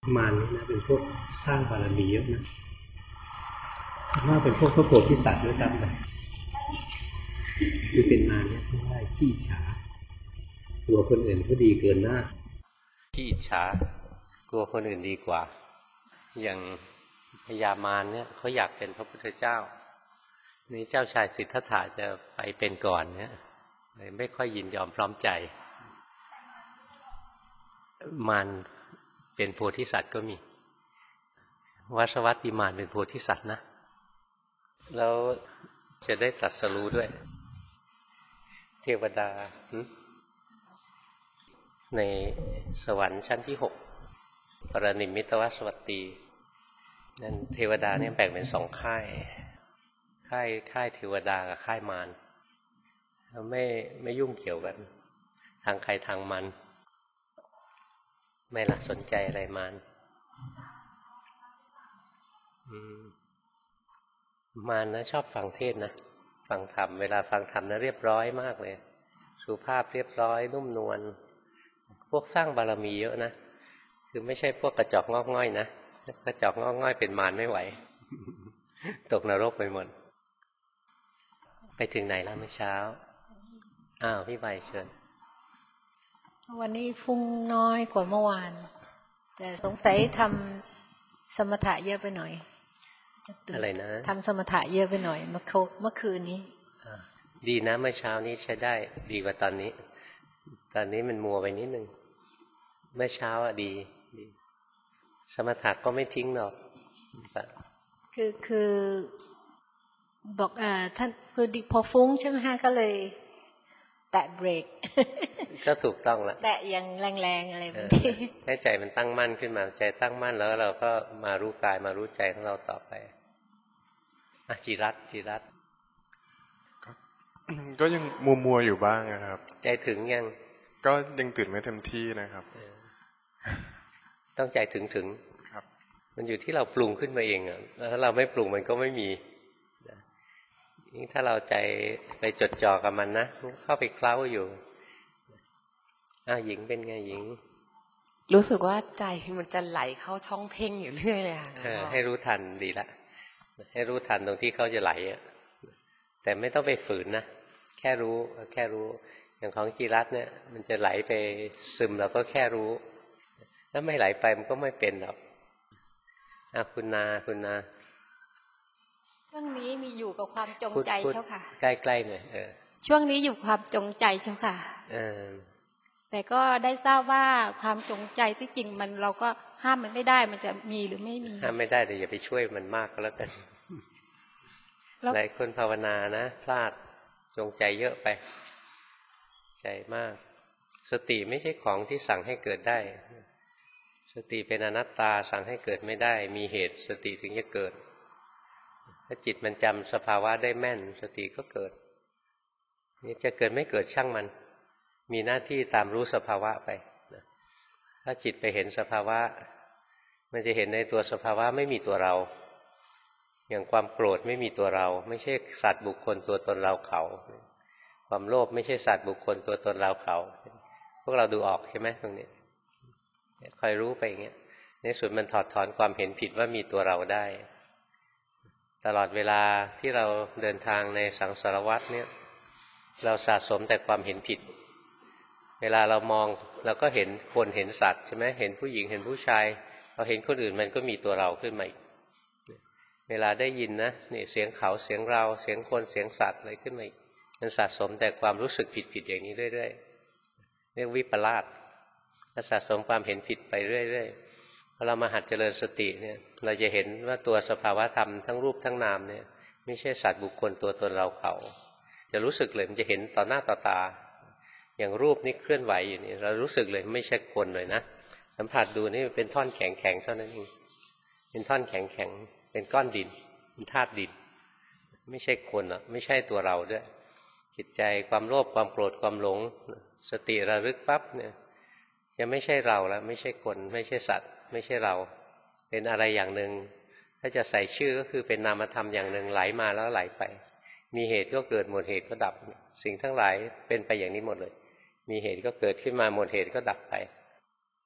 มารนี่นะเป็นพวกสร้างบารมีเยอะนะว่าเป็นพวกพระโพธิสัตว์ด้วยซ้ำไปคือเป็นมารเนี่ยไม่ได้ขี้ฉาตัวคนอื่นเขาดีเกินหน้าขี้ฉากลัวคนอื่นดีกว่าอย่างพญามารเนี่ยเขาอยากเป็นพระพุทธเจ้านี่เจ้าชายสิทธัตถะจะไปเป็นก่อนเนี่ยเลยไม่ค่อยยินยอมพร้อมใจมารเป็นโพธิสัตว์ก็มีวสวัตติมารเป็นโพธิสัตว์นะแล้วจะได้ตรัสรู้ด้วยเทวดาในสวรรค์ชั้นที่6ปรนิมมิตวสวัตตีนั่นเทวดาเนี่ยแบ่งเป็น2ค่ายเทวดากับค่ายมารไม่ยุ่งเกี่ยวกันทางใครทางมันไม่ละสนใจอะไรมารมารนะชอบฟังเทศนะฟังธรรมเวลาฟังธรรมนะเรียบร้อยมากเลยสุภาพเรียบร้อยนุ่มนวลพวกสร้างบารมีเยอะนะคือไม่ใช่พวกกระจอกงอกง่อยนะกระจอกงอกง่อยเป็นมารไม่ไหว ตกนรกไปหมดไปถึงไหนแล้วเมื่อเช้าพี่ใบเชิญวันนี้ฟุ้งน้อยกว่าเมื่อวานแต่สงสัยทำสมถะเยอะไปหน่อยอะไรนะทำสมถะเยอะไปหน่อยเมื่อคืนนี้ดีนะเมื่อเช้านี้ใช้ได้ดีกว่าตอนนี้มันมัวไปนิดนึงเมื่อเช้าดีสมถะก็ไม่ทิ้งหรอกคือบอกท่านคือดิพอฟุ้งใช่ไหมฮะก็เลยแตะเบรกก็ถูกต้องละแตะอย่างแรงๆอะไรแบบนี้ให้ใจมันตั้งมั่นขึ้นมาใจตั้งมั่นแล้วเราก็มารู้กายมารู้ใจของเราต่อไปจิรัตก็ยังมัวอยู่บ้างนะครับใจถึงยังก็ยังตื่นไม่เต็มที่นะครับต้องใจถึงครับมันอยู่ที่เราปรุงขึ้นมาเองถ้าเราไม่ปรุงมันก็ไม่มีนี่ถ้าเราใจไปจดจ่อกับมันนะเข้าไปเคล้าอยู่หญิงเป็นไงหญิงรู้สึกว่าใจมันจะไหลเข้าช่องเพ่งอยู่เรื่อยเลยค่ะให้รู้ทันดีละให้รู้ทันตรงที่เขาจะไหลแต่ไม่ต้องไปฝืนนะแค่รู้อย่างของจิรัตน์เนี่ยมันจะไหลไปซึมเราก็แค่รู้ถ้าไม่ไหลไปมันก็ไม่เป็นหรอกคุณนาช่วงนี้มีอยู่กับความจงใจเจ้าค่ะใกล้ๆหน่อยช่วงนี้อยู่ความจงใจเจ้าค่ะแต่ก็ได้ทราบว่าความจงใจที่จริงมันเราก็ห้ามมันไม่ได้มันจะมีหรือไม่มีห้ามไม่ได้แต่อย่าไปช่วยมันมากก็แล้วกันหลายคนภาวนานะพลาดจงใจเยอะไปใจมากสติไม่ใช่ของที่สั่งให้เกิดได้สติเป็นอนัตตาสั่งให้เกิดไม่ได้มีเหตุสติถึงจะเกิดถ้าจิตมันจำสภาวะได้แม่นสติก็เกิดนี่จะเกิดไม่เกิดช่างมันมีหน้าที่ตามรู้สภาวะไปถ้าจิตไปเห็นสภาวะมันจะเห็นในตัวสภาวะไม่มีตัวเราอย่างความโกรธไม่มีตัวเราไม่ใช่สัตว์บุคคลตัวตนเราเขาความโลภไม่ใช่สัตว์บุคคลตัวตนเราเขาพวกเราดูออกใช่ไหมตรงนี้คอยรู้ไปอย่างเงี้ยในสุดมันถอดถอนความเห็นผิดว่ามีตัวเราได้ตลอดเวลาที่เราเดินทางในสังสารวัฏเนี่ยเราสะสมแต่ความเห็นผิดเวลาเรามองเราก็เห็นคนเห็นสัตว์ใช่ไหมเห็นผู้หญิงเห็นผู้ชายเราเห็นคนอื่นมันก็มีตัวเราขึ้นมาอีกเวลาได้ยินนะนี่เสียงเขาเสียงเราเสียงคนเสียงสัตว์อะไรขึ้นมาอีกมันสะสมแต่ความรู้สึกผิดอย่างนี้เรื่อยๆเรียกวิปลาสสะสมความเห็นผิดไปเรื่อยๆพอเรามาหัดเจริญสติเนี่ยเราจะเห็นว่าตัวสภาวะธรรมทั้งรูปทั้งนามเนี่ยไม่ใช่สัตว์บุคคลตัวตนเราเขาจะรู้สึกเลยมันจะเห็นต่อหน้าต่อตาอย่างรูปนี้เคลื่อนไหวอยู่นี่เรารู้สึกเลยไม่ใช่คนเลยนะสัมผัสดูนี่เป็นท่อนแข็งๆเท่านั้นเองเป็นท่อนแข็งๆเป็นก้อนดินเป็นธาตุดินไม่ใช่คนหรอกไม่ใช่ตัวเราด้วยจิตใจความโลภความโกรธความหลงสติระลึกปั๊บเนี่ยจะไม่ใช่เราแล้วไม่ใช่คนไม่ใช่สัตว์ไม่ใช่เราเป็นอะไรอย่างหนึ่งถ้าจะใส่ชื่อก็คือเป็นนามธรรมอย่างหนึ่งไหลมาแล้วไหลไปมีเหตุก็เกิดหมดเหตุก็ดับสิ่งทั้งหลายเป็นไปอย่างนี้หมดเลยมีเหตุก็เกิดขึ้นมาหมดเหตุก็ดับไป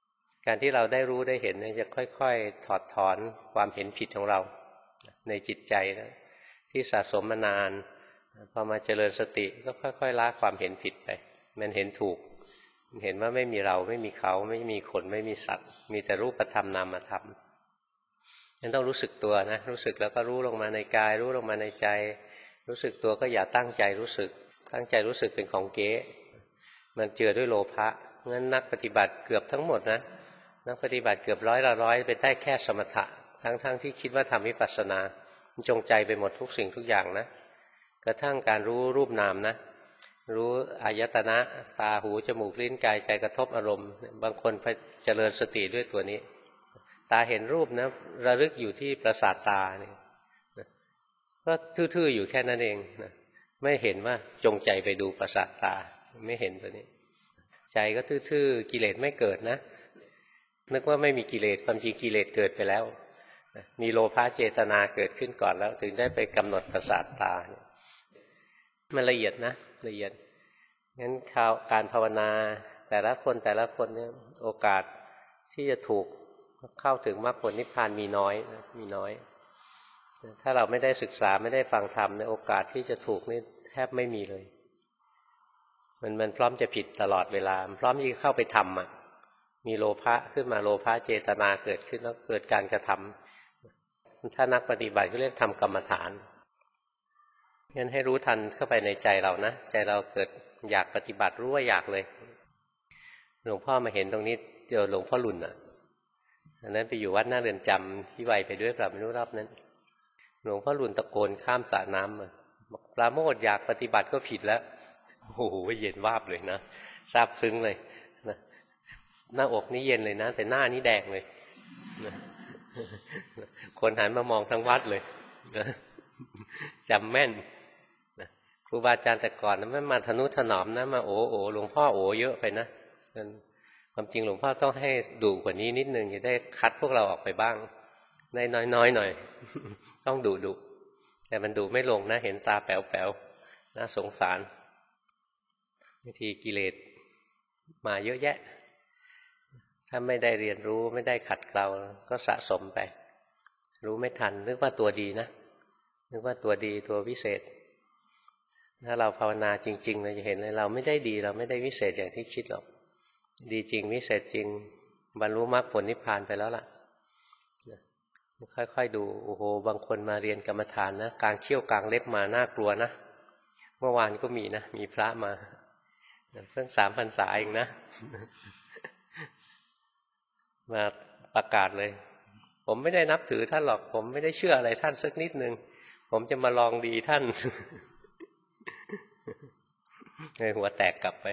การที่เราได้รู้ได้เห็นเนี่ยจะค่อยๆถอดถอนความเห็นผิดของเราในจิตใจนะที่สะสมมานานพอมาเจริญสติก็ค่อยๆละความเห็นผิดไปมันเห็นถูกเห็นว่าไม่มีเราไม่มีเขาไม่มีคนไม่มีสัตว์มีแต่รูปธรรมนามธรรมงั้นต้องรู้สึกตัวนะรู้สึกแล้วก็รู้ลงมาในกายรู้ลงมาในใจรู้สึกตัวก็อย่าตั้งใจรู้สึกตั้งใจรู้สึกเป็นของเก๊มันเจือด้วยโลภะงั้นนักปฏิบัติเกือบทั้งหมดนะนักปฏิบัติเกือบ100เป็นได้แค่สมถะทั้งที่คิดว่าทำวิปัสสนาจงใจไปหมดทุกสิ่งทุกอย่างนะกระทั่งการรู้รูปนามนะรู้อายตนะตาหูจมูกลิ้นกายใจกระทบอารมณ์บางคนเจริญสติด้วยตัวนี้ตาเห็นรูปนะระลึกอยู่ที่ประสาทตาเนี่ยก็ทื่อๆอยู่แค่นั้นเองนะไม่เห็นว่าจงใจไปดูประสาทตาไม่เห็นตัวนี้ใจก็ทื่อๆกิเลสไม่เกิดนะนึกว่าไม่มีกิเลสความจริงกิเลสเกิดไปแล้วมีโลภะเจตนาเกิดขึ้นก่อนแล้วถึงได้ไปกำหนดประสาทตามันละเอียดนะละเอียดงั้นการภาวนาแต่ละคนเนี่ยโอกาสที่จะถูกเข้าถึงมรรคผลนิพพานมีน้อยถ้าเราไม่ได้ศึกษาไม่ได้ฟังธรรมในโอกาสที่จะถูกนี่แทบไม่มีเลยมันพร้อมจะผิดตลอดเวลาพร้อมที่จะเข้าไปทำมีโลภะขึ้นมาโลภะเจตนาเกิดขึ้นแล้วเกิดการกระทำถ้านักปฏิบัติก็เรียกทำกรรมฐานงั้นให้รู้ทันเข้าไปในใจเรานะใจเราเกิดอยากปฏิบัติรู้ว่าอยากเลยหลวงพ่อมาเห็นตรงนี้เจอหลวงพ่อหลุนอันนั้นไปอยู่วัดหน้าเรือนจำที่ไวไปด้วยเปล่าไม่รู้รอบนั้นหลวงพ่อหลุนตะโกนข้ามสระน้ำบอกปราโมทย์อยากปฏิบัติก็ผิดแล้วโอ้โหเย็นวาบเลยนะซาบซึ้งเลยนะหน้าอกนี่เย็นเลยนะแต่หน้านี่แดงเลยนะคนหันมามองทั้งวัดเลยนะจำแม่นนะครูบาอาจารย์แต่ก่อนนะไม่มาทนุถนอมนะมาโอ้หลวงพ่อโอ้เยอะไปนะความจริงหลวงพ่อต้องให้ดุกว่านี้นิดนึงจะได้คัดพวกเราออกไปบ้างได้น้อยหน่อยต้องดุแต่มันดุไม่ลงนะเห็นตาแป๋วๆน่าสงสารบางทีกิเลสมาเยอะแยะถ้าไม่ได้เรียนรู้ไม่ได้ขัดเกลาก็สะสมไปรู้ไม่ทันนึกว่าตัวดีนะนึกว่าตัวดีตัววิเศษถ้าเราภาวนาจริงๆเราจะเห็นเลยเราไม่ได้ดีเราไม่ได้วิเศษอย่างที่คิดหรอกดีจริงวิเศษจริงบรรลุมรรคผลนิพพานไปแล้วล่ะค่อยๆดูโอ้โหบางคนมาเรียนกรรมฐานนะกลางเขี้ยวกลางเล็บมาน่ากลัวนะเมื่อวานก็มีนะมีพระมาเพิ่ง3 พรรษาเองนะมาประกาศเลยผมไม่ได้นับถือท่านหรอกผมไม่ได้เชื่ออะไรท่านสักนิดนึงผมจะมาลองดีท่านเลยหัวแตกกลับไป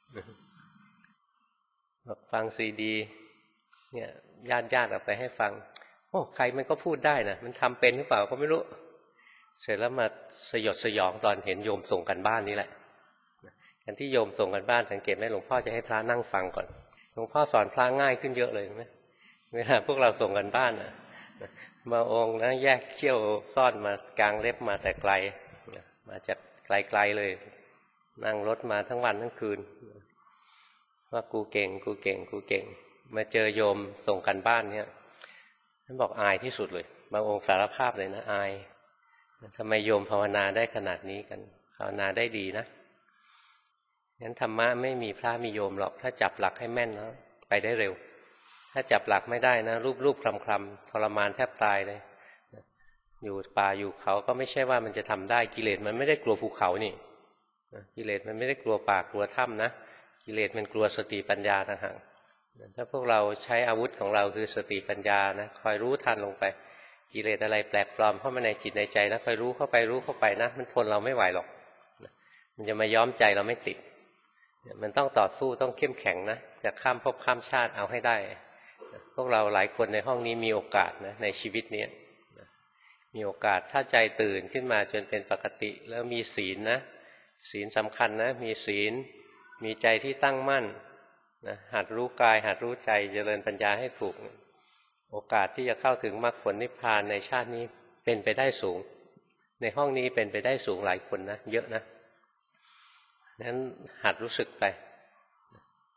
บอกฟังซีดีเนี่ยญาติเอาไปให้ฟังโอ้ใครมันก็พูดได้นะมันทำเป็นหรือเปล่าก็ไม่รู้เสร็จแล้วมาสยดสยองตอนเห็นโยมส่งกันบ้านนี่แหละการที่โยมส่งกันบ้านสังเกตไหมหลวงพ่อจะให้พระนั่งฟังก่อนหลวงพ่อสอนพระง่ายขึ้นเยอะเลยไหมเวลาพวกเราส่งกันบ้านมาองค์นะแยกเขี้ยวซ่อนมากลางเล็บมาแต่ไกลมาจากไกลๆเลยนั่งรถมาทั้งวันทั้งคืนว่ากูเก่งมาเจอโยมส่งกันบ้านเนี่ยท่านบอกอายที่สุดเลยบางองค์สารภาพเลยนะอายทำไมโยมภาวนาได้ขนาดนี้กันภาวนาได้ดีนะงั้นธรรมะไม่มีพระมีโยมหรอกถ้าจับหลักให้แม่นแล้วไปได้เร็วถ้าจับหลักไม่ได้นะรูปคลำๆทรมานแทบตายเลยอยู่ป่าอยู่เขาก็ไม่ใช่ว่ามันจะทำได้กิเลสมันไม่ได้กลัวภูเขานี่กิเลสมันไม่ได้กลัวป่ากลัวถ้ำนะกิเลสมันกลัวสติปัญญาต่างหากถ้าพวกเราใช้อาวุธของเราคือสติปัญญานะคอยรู้ทันลงไปกิเลสอะไรแปลกปลอมเข้ามาในจิตในใจนะคอยรู้เข้าไปนะมันทนเราไม่ไหวหรอกมันจะมาย้อมใจเราไม่ติดมันต้องต่อสู้ต้องเข้มแข็งนะจะข้ามภพข้ามชาติเอาให้ได้พวกเราหลายคนในห้องนี้มีโอกาสนะในชีวิตนี้มีโอกาสถ้าใจตื่นขึ้นมาจนเป็นปกติแล้วมีศีลนะศีลสำคัญนะมีศีลมีใจที่ตั้งมั่นนะหัดรู้กายหัดรู้ใจเจริญปัญญาให้ถูกโอกาสที่จะเข้าถึงมรรคผลนิพพานในชาตินี้เป็นไปได้สูงในห้องนี้เป็นไปได้สูงหลายคนนะเยอะนะนั้นหัดรู้สึกไป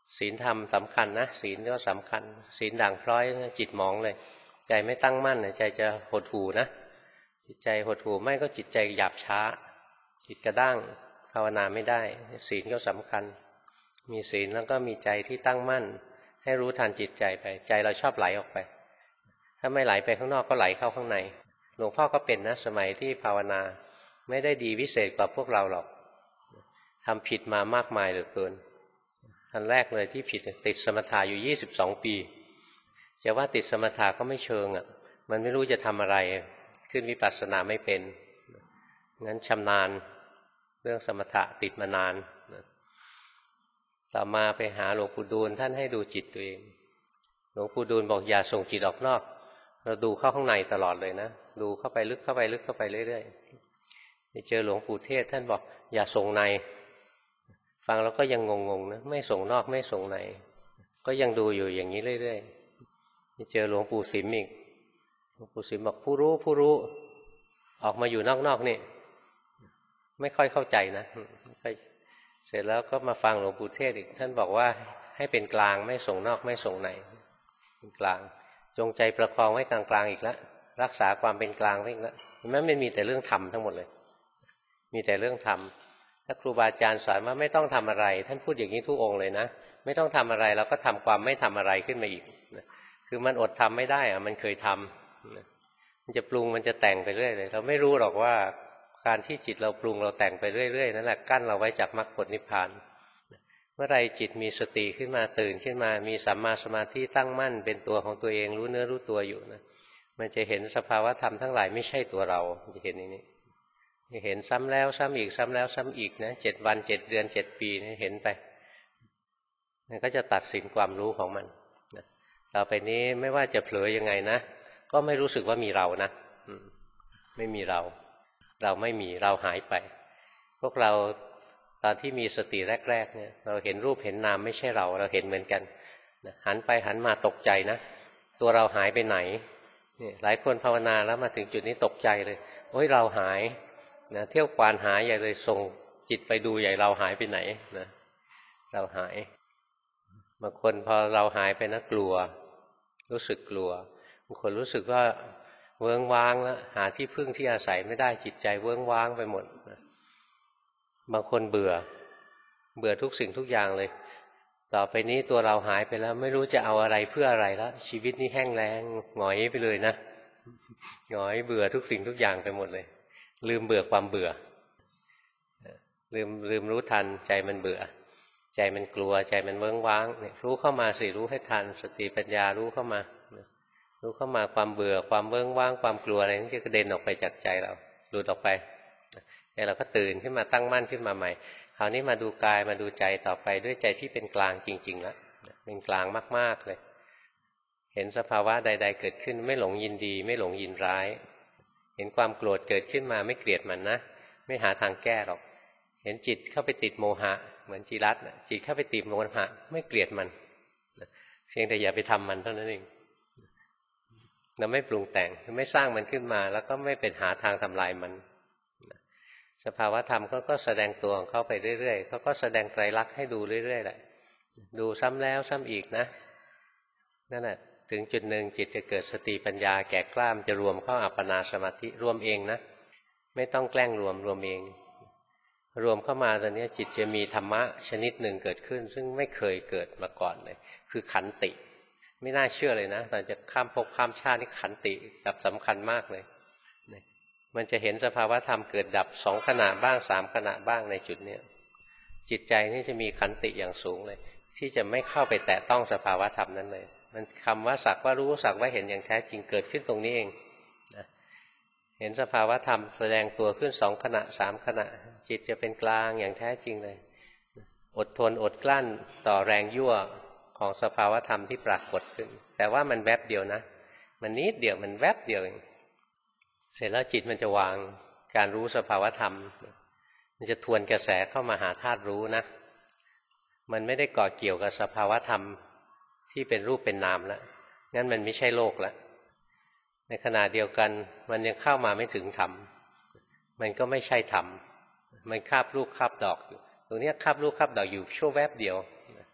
ศีลธรรมสำคัญนะศีลก็สำคัญศีลด่างพร้อยจิตหมองเลยใจไม่ตั้งมั่นใจจะหดหู่นะจิตใจหดหู่ไม่ก็จิตใจหยาบช้าจิตกระด้างภาวนาไม่ได้ศีลก็สำคัญมีศีลแล้วก็มีใจที่ตั้งมั่นให้รู้ทันจิตใจไปใจเราชอบไหลออกไปถ้าไม่ไหลไปข้างนอกก็ไหลเข้าข้างในหลวงพ่อก็เป็นนะสมัยที่ภาวนาไม่ได้ดีวิเศษกว่าพวกเราหรอกทำผิดมามากมายเหลือเกินอันแรกเลยที่ผิดติดสมถะอยู่22 ปีจะว่าติดสมถะก็ไม่เชิงอ่ะมันไม่รู้จะทำอะไรขึ้นวิปัสสนาไม่เป็นงั้นชำนาญเรื่องสมถะติดมานานต่อมาไปหาหลวงปู่ดูลท่านให้ดูจิตตัวเองหลวงปู่ดูลบอกอย่าส่งจิตออกนอกเราดูเข้าข้างในตลอดเลยนะดูเข้าไปลึกเข้าไปลึกเข้าไปเรื่อยๆไปเจอหลวงปู่เทศท่านบอกอย่าส่งในฟังแล้วก็ยังงงๆนะไม่ส่งนอกไม่ส่งในก็ยังดูอยู่อย่างนี้เรื่อยๆไปเจอหลวงปู่สิมอีกหลวงปู่สิมบอกผู้รู้ออกมาอยู่นอกๆนี่ไม่ค่อยเข้าใจนะเสร็จแล้วก็มาฟังหลวงปู่เทศอีกท่านบอกว่าให้เป็นกลางไม่ส่งนอกไม่ส่งในเป็นกลางจงใจประคองไว้กลางๆอีกแล้วรักษาความเป็นกลางไว้อีกแล้วมันมีแต่เรื่องธรรมทั้งหมดเลยมีแต่เรื่องธรรมถ้าครูบาอาจารย์สอนว่าไม่ต้องทำอะไรท่านพูดอย่างนี้ทุกองค์เลยนะไม่ต้องทำอะไรเราก็ทำความไม่ทำอะไรขึ้นมาอีกคือมันอดทำไม่ได้อะมันเคยทำมันจะปรุงมันจะแต่งไปเรื่อยเลยเราไม่รู้หรอกว่าการที่จิตเราปรุงเราแต่งไปเรื่อยๆนั่นแหละกั้นเราไว้จากมรรคผลนิพพานเมื่อไรจิตมีสติขึ้นมาตื่นขึ้นมามีสัมมาสมาธิตั้งมั่นเป็นตัวของตัวเองรู้เนื้อรู้ตัวอยู่นะมันจะเห็นสภาวะธรรมทั้งหลายไม่ใช่ตัวเราจะเห็นอย่างนี้เห็นซ้ำแล้วซ้ำอีกซ้ำแล้วซ้ำอีกนะ7 วัน 7 เดือน 7 ปีนี่เห็นไปมันก็จะตัดสินความรู้ของมันต่อไปนี้ไม่ว่าจะเผลอยังไงนะก็ไม่รู้สึกว่ามีเรานะไม่มีเราไม่มีเราหายไปพวกเราตอนที่มีสติแรกๆเนี่ยเราเห็นรูปเห็นนามไม่ใช่เราเห็นเหมือนกันหันไปหันมาตกใจนะตัวเราหายไปไหนนี่หลายคนภาวนาแล้วมาถึงจุดนี้ตกใจเลยโอ้ยเราหายนะเที่ยวควานหาใหญ่เลยส่งจิตไปดูใหญ่เราหายไปไหนนะเราหายบางคนพอเราหายไปนะกลัวรู้สึกกลัวบางคนรู้สึกว่าเวิ้งว้างแล้วหาที่พึ่งที่อาศัยไม่ได้จิตใจเวิ้งว้างไปหมดบางคนเบื่อทุกสิ่งทุกอย่างเลยต่อไปนี้ตัวเราหายไปแล้วไม่รู้จะเอาอะไรเพื่ออะไรแล้วชีวิตนี้แห้งแล้งหงอยไปเลยนะหงอยเบื่อทุกสิ่งทุกอย่างไปหมดเลยลืมเบื่อความเบื่อลืมรู้ทันใจมันเบื่อใจมันกลัวใจมันเวิ้งว้างเนี่ยรู้เข้ามาสิรู้ให้ทันสติปัญญารู้เข้ามาความเบื่อความเวิ้งว้างความกลัวอะไรนี่จะกระเด็นออกไปจากใจเราหลุดออกไปใจเราก็ตื่นขึ้นมาตั้งมั่นขึ้นมาใหม่คราวนี้มาดูกายมาดูใจต่อไปด้วยใจที่เป็นกลางจริงๆแล้วเป็นกลางมากๆเลยเห็นสภาวะใดๆเกิดขึ้นไม่หลงยินดีไม่หลงยินร้ายเห็นความโกรธเกิดขึ้นมาไม่เกลียดมันนะไม่หาทางแก้หรอกเห็นจิตเข้าไปติดโมหะเหมือนจิรัตน์จิตเข้าไปติดโมหะไม่เกลียดมันเพียงแต่อย่าไปทำมันเท่านั้นเองเราไม่ปรุงแต่งไม่สร้างมันขึ้นมาแล้วก็ไม่เป็นหาทางทำลายมันสภาวะธรรมก็แสดงตัวของเขาไปเรื่อยๆเขาก็แสดงไตรลักษณ์ให้ดูเรื่อยๆแหละดูซ้ำแล้วซ้ำอีกนะนั่นแหละถึงจุดหนึ่งจิตจะเกิดสติปัญญาแก่กล้ามจะรวมเข้าอัปปนาสมาธิรวมเองนะไม่ต้องแกล้งรวมเองรวมเข้ามาตอนนี้จิตจะมีธรรมะชนิดหนึ่งเกิดขึ้นซึ่งไม่เคยเกิดมาก่อนเลยคือขันติไม่น่าเชื่อเลยนะตอนจะข้ามภพข้ามชาตินี่ขันติแบบสำคัญมากเลยมันจะเห็นสภาวะธรรมเกิดดับ2 ขณะบ้าง3 ขณะบ้างในจุดนี้จิตใจนี่จะมีขันติอย่างสูงเลยที่จะไม่เข้าไปแตะต้องสภาวะธรรมนั้นเลยมันคำว่าสักว่ารู้สักว่าเห็นอย่างแท้จริงเกิดขึ้นตรงนี้เองนะเห็นสภาวะธรรมแสดงตัวขึ้น2 ขณะ3 ขณะจิตจะเป็นกลางอย่างแท้จริงเลยอดทนอดกลั้นต่อแรงยั่วของสภาวะธรรมที่ปรากฏขึ้นแต่ว่ามันแวบเดียวนะมันนิดเดียวมันแวบเดียวเองเสร็จแล้วจิตมันจะวางการรู้สภาวะธรรมมันจะทวนกระแสเข้ามาหาธาตุรู้นะมันไม่ได้เกาะเกี่ยวกับสภาวะธรรมที่เป็นรูปเป็นนามแล้วงั้นมันไม่ใช่โลกแล้วในขณะเดียวกันมันยังเข้ามาไม่ถึงธรรมมันก็ไม่ใช่ธรรมมันคาบลูกคาบดอกอยู่ตรงนี้คาบลูกคาบดอกอยู่ชั่วแวบเดียว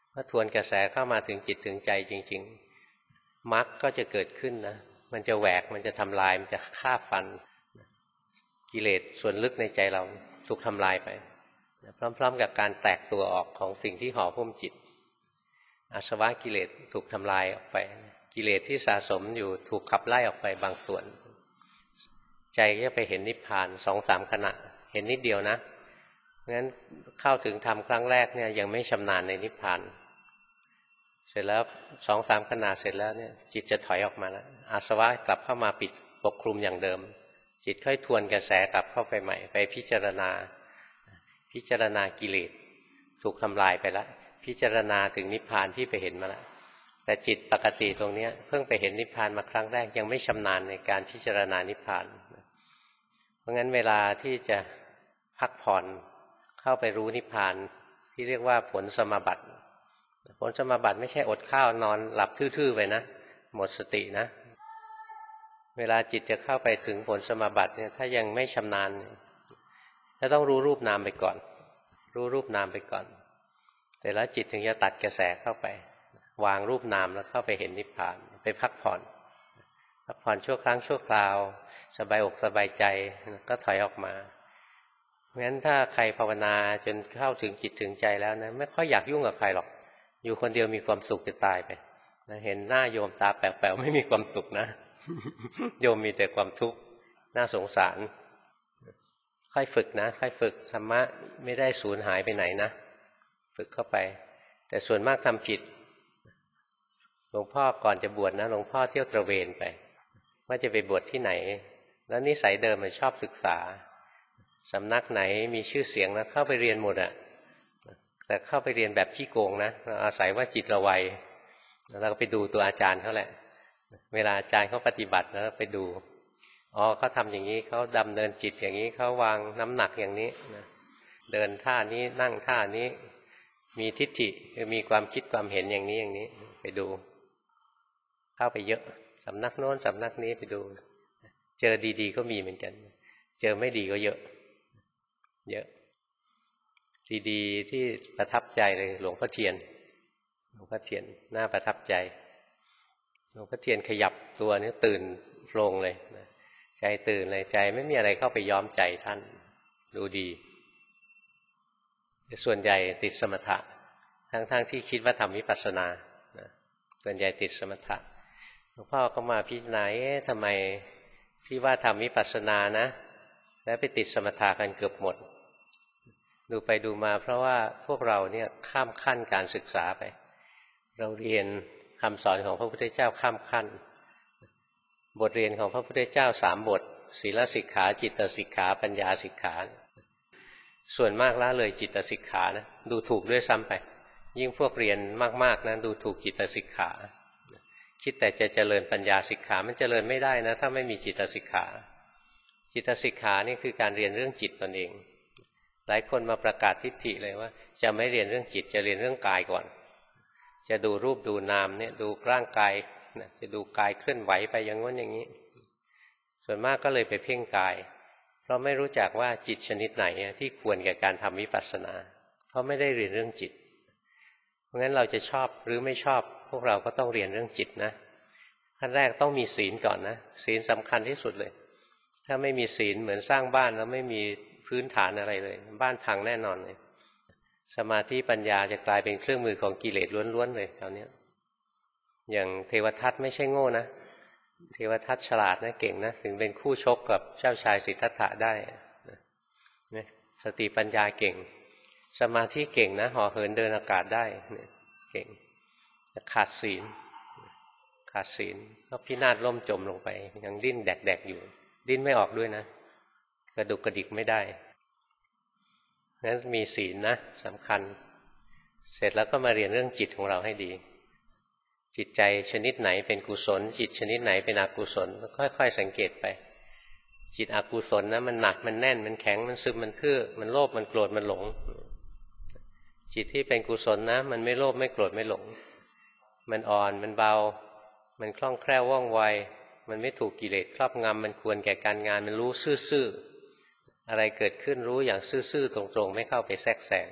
ถ้าทวนกระแสเข้ามาถึงจิตถึงใจจริงๆมรรคก็จะเกิดขึ้นนะมันจะแหวกมันจะทำลายมันจะฆ่าฟันกิเลสส่วนลึกในใจเราถูกทำลายไปพร้อมๆกับการแตกตัวออกของสิ่งที่ห่อหุ้มจิตอาสวะกิเลสถูกทำลายออกไปกิเลสที่สะสมอยู่ถูกขับไล่ออกไปบางส่วนใจก็จะไปเห็นนิพพาน 2-3 ขณะเห็นนิดเดียวนะงั้นเข้าถึงธรรมครั้งแรกเนี่ยยังไม่ชำนาญในนิพพานเสร็จแล้ว 2-3 ขณะเสร็จแล้วเนี่ยจิตจะถอยออกมาแล้วอาสวะกลับเข้ามาปิดปกคลุมอย่างเดิมจิตค่อยทวนกระแสกลับเข้าไปใหม่ไปพิจารณากิเลสถูกทำลายไปแล้วพิจารณาถึงนิพพานที่ไปเห็นมาแล้วแต่จิตปกติตรงนี้เพิ่งไปเห็นนิพพานมาครั้งแรกยังไม่ชำนาญในการพิจารณานิพพานเพราะงั้นเวลาที่จะพักผ่อนเข้าไปรู้นิพพานที่เรียกว่าผลสมาบัติผลสมาบัติไม่ใช่อดข้าวนอนหลับทื่อๆไปนะหมดสตินะเวลาจิตจะเข้าไปถึงผลสมาบัติเนี่ยถ้ายังไม่ชำนาญก็ต้องรู้รูปนามไปก่อนรู้รูปนามไปก่อนแต่แล้วจิตถึงจะตัดกระแสเข้าไปวางรูปนามแล้วเข้าไปเห็นนิพพานไปพักผ่อนชั่วครั้งชั่วคราวสบายอกสบายใจก็ถอยออกมาเพราะฉะนั้นถ้าใครภาวนาจนเข้าถึงจิตถึงใจแล้วนะไม่ค่อยอยากยุ่งกับใครหรอกอยู่คนเดียวมีความสุขจะตายไปนะเห็นหน้าโยมตาแป๋วๆไม่มีความสุขนะ โยมมีแต่ความทุกข์น่าสงสารค่อยฝึกนะค่อยฝึกธรรมะไม่ได้สูญหายไปไหนนะฝึกเข้าไปแต่ส่วนมากทำผิดหลวงพ่อก่อนจะบวชนะหลวงพ่อเที่ยวตระเวนไปว่าจะไปบวชที่ไหนแล้วนิสัยเดิมมันชอบศึกษาสำนักไหนมีชื่อเสียงนะเข้าไปเรียนหมดอะแต่เข้าไปเรียนแบบขี้โกงนะอาศัยว่าจิตเราไวเราก็ไปดูตัวอาจารย์เขาแหละเวลาอาจารย์เขาปฏิบัติแล้วไปดูอ๋อเขาทำอย่างนี้เขาดำเนินจิตอย่างนี้เขาวางน้ำหนักอย่างนี้นะเดินท่านี้นั่งท่านี้มีทิฏฐิคือมีความคิดความเห็นอย่างนี้อย่างนี้ไปดูเข้าไปเยอะสำนักโน้นสำนักนี้ไปดูเจอดีๆก็มีเหมือนกันเจอไม่ดีก็เยอะดีๆที่ประทับใจเลยหลวงพ่อเทียนน่าประทับใจหลวงพ่อเทียนขยับตัวนี้ตื่นโปร่งเลยใจตื่นเลยใจไม่มีอะไรเข้าไปย้อมใจท่านดูดีส่วนใหญ่ติดสมถะทั้งที่คิดว่าทำวิปัสสนาส่วนใหญ่ติดสมถะหลวงพ่อก็มาพิจารณาทำไมที่ว่าทำวิปัสสนานะแล้วไปติดสมถะกันเกือบหมดดูไปดูมาเพราะว่าพวกเราเนี่ยข้ามขั้นการศึกษาไปเราเรียนคำสอนของพระพุทธเจ้าข้ามขั้นบทเรียนของพระพุทธเจ้า3 บทศีลสิกขาจิตสิกขาปัญญาสิกขาส่วนมากละเลยจิตสิกขานะดูถูกด้วยซ้ำไปยิ่งพวกเรียนมากๆนะดูถูกจิตสิกขาคิดแต่จะเจริญปัญญาสิกขามันเจริญไม่ได้นะถ้าไม่มีจิตสิกขาจิตสิกขานี่คือการเรียนเรื่องจิตตนเองหลายคนมาประกาศทิฏฐิเลยว่าจะไม่เรียนเรื่องจิตจะเรียนเรื่องกายก่อนจะดูรูปดูนามเนี่ยดูร่างกายจะดูกายเคลื่อนไหวไปอย่างงั้นอย่างนี้ส่วนมากก็เลยไปเพ่งกายเพราะไม่รู้จักว่าจิตชนิดไหนที่ควรแก่การทำวิปัสสนาเพราะไม่ได้เรียนเรื่องจิตเพราะงั้นเราจะชอบหรือไม่ชอบพวกเราก็ต้องเรียนเรื่องจิตนะขั้นแรกต้องมีศีลก่อนนะศีลสำคัญที่สุดเลยถ้าไม่มีศีลเหมือนสร้างบ้านแล้วไม่มีพื้นฐานอะไรเลยบ้านพังแน่นอนเลยสมาธิปัญญาจะกลายเป็นเครื่องมือของกิเลสล้วนๆเลยคราวนี้อย่างเทวทัตไม่ใช่โง่นะเทวทัตฉลาดนะเก่งนะถึงเป็นคู่ชกกับเจ้าชายสิทธัตถะได้นะสติปัญญาเก่งสมาธิเก่งนะห่อเหินเดินอากาศได้เก่งขาดศีลก็พินาศล่มจมลงไปยังดิ้นแดกๆอยู่ดิ้นไม่ออกด้วยนะกระดุกกระดิกไม่ได้นั้นมีศีลนะสำคัญเสร็จแล้วก็มาเรียนเรื่องจิตของเราให้ดีจิตใจชนิดไหนเป็นกุศลจิตชนิดไหนเป็นอกุศลค่อยๆสังเกตไปจิตอกุศลนะมันหนักมันแน่นมันแข็งมันซึมมันทื่อมันโลภมันโกรธมันหลงจิตที่เป็นกุศลนะมันไม่โลภไม่โกรธไม่หลงมันอ่อนมันเบามันคล่องแคล่วว่องไวมันไม่ถูกกิเลสครอบงำมันควรแก่การงานมันรู้ซื่อๆอะไรเกิดขึ้นรู้อย่างซื่อๆตรงๆไม่เข้าไปแทรกแซง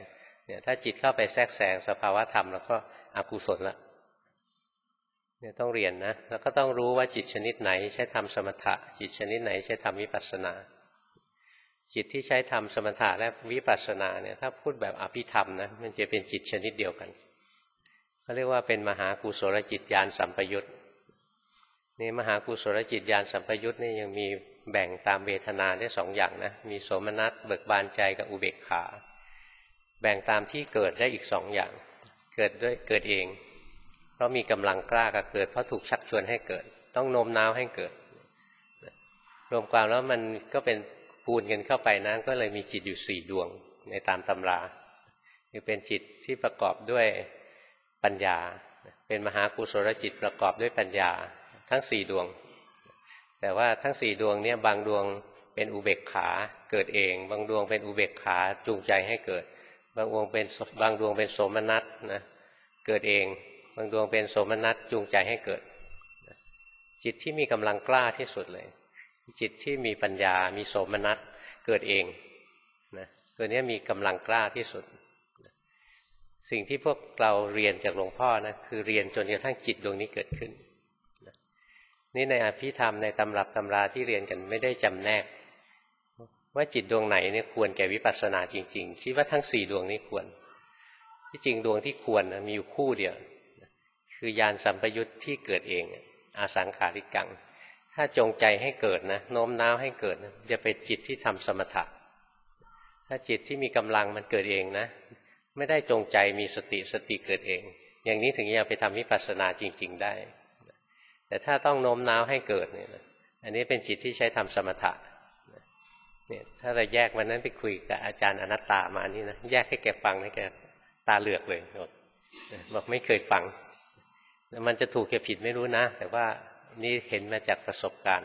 เนี่ยถ้าจิตเข้าไปแทรกแซงสภาวะธรรมแล้วก็อกุศลละเนี่ยต้องเรียนนะแล้วก็ต้องรู้ว่าจิตชนิดไหนใช้ทำสมถะจิตชนิดไหนใช้ทำวิปัสสนาจิตที่ใช้ทำสมถะและวิปัสสนาเนี่ยถ้าพูดแบบอภิธรรมนะมันจะเป็นจิตชนิดเดียวกันเขาเรียกว่าเป็นมหากุศลจิตญาณสัมปยุตนี่มหากุศลจิตญาณสัมปยุตนี่ยังมีแบ่งตามเวทนาได้2 อย่างนะมีโสมนัสเบิกบานใจกับอุเบกขาแบ่งตามที่เกิดได้อีก2 อย่างเกิดเองเพราะมีกำลังกล้ากับเกิดเพราะถูกชักชวนให้เกิดต้องโน้มน้าวให้เกิดรวมความแล้วมันก็เป็นปูนกันเข้าไปนะก็เลยมีจิตอยู่4 ดวงในตามตำราคือเป็นจิตที่ประกอบด้วยปัญญาเป็นมหากุศลจิตประกอบด้วยปัญญาทั้ง4 ดวงแต่ว่าทั้ง4 ดวงเนี่ยบางดวงเป็นอุเบกขาเกิดเองบางดวงเป็นอุเบกขาจูงใจให้เกิดบางดวงเป็นโสมนัสนะเกิดเองบางดวงเป็นโสมนัสจูงใจให้เกิดจิตที่มีกำลังกล้าที่สุดเลยจิตที่มีปัญญามีโสมนัสเกิดเองนะตัวนี้มีกำลังกล้าที่สุดสิ่งที่พวกเราเรียนจากหลวงพ่อนะคือเรียนจนกระทั่งจิตดวงนี้เกิดขึ้นนี่ในอภิธรรมในตำรับตำราที่เรียนกันไม่ได้จำแนกว่าจิตดวงไหนเนี่ยควรแก่วิปัสสนาจริงๆคิดว่าทั้ง4 ดวงนี้ควรที่จริงดวงที่ควรนะมีอยู่คู่เดียวคือญาณสัมปยุตที่เกิดเองอาสังขาริกังถ้าจงใจให้เกิดนะโน้มน้าวให้เกิดนะจะเป็นจิตที่ทำสมถะถ้าจิตที่มีกำลังมันเกิดเองนะไม่ได้จงใจมีสติเกิดเองอย่างนี้ถึงจะไปทำวิปัสสนาจริงๆได้แต่ถ้าต้องโน้มน้าวให้เกิดเนี่ยอันนี้เป็นจิตที่ใช้ทำสมถะเนี่ยถ้าเราแยกวันนั้นไปคุยกับอาจารย์อนัตตามานี่นะแยกให้แกฟังให้แกตาเหลือกเลยบอกไม่เคยฟังมันจะถูกแกผิดไม่รู้นะแต่ว่านี่เห็นมาจากประสบการณ์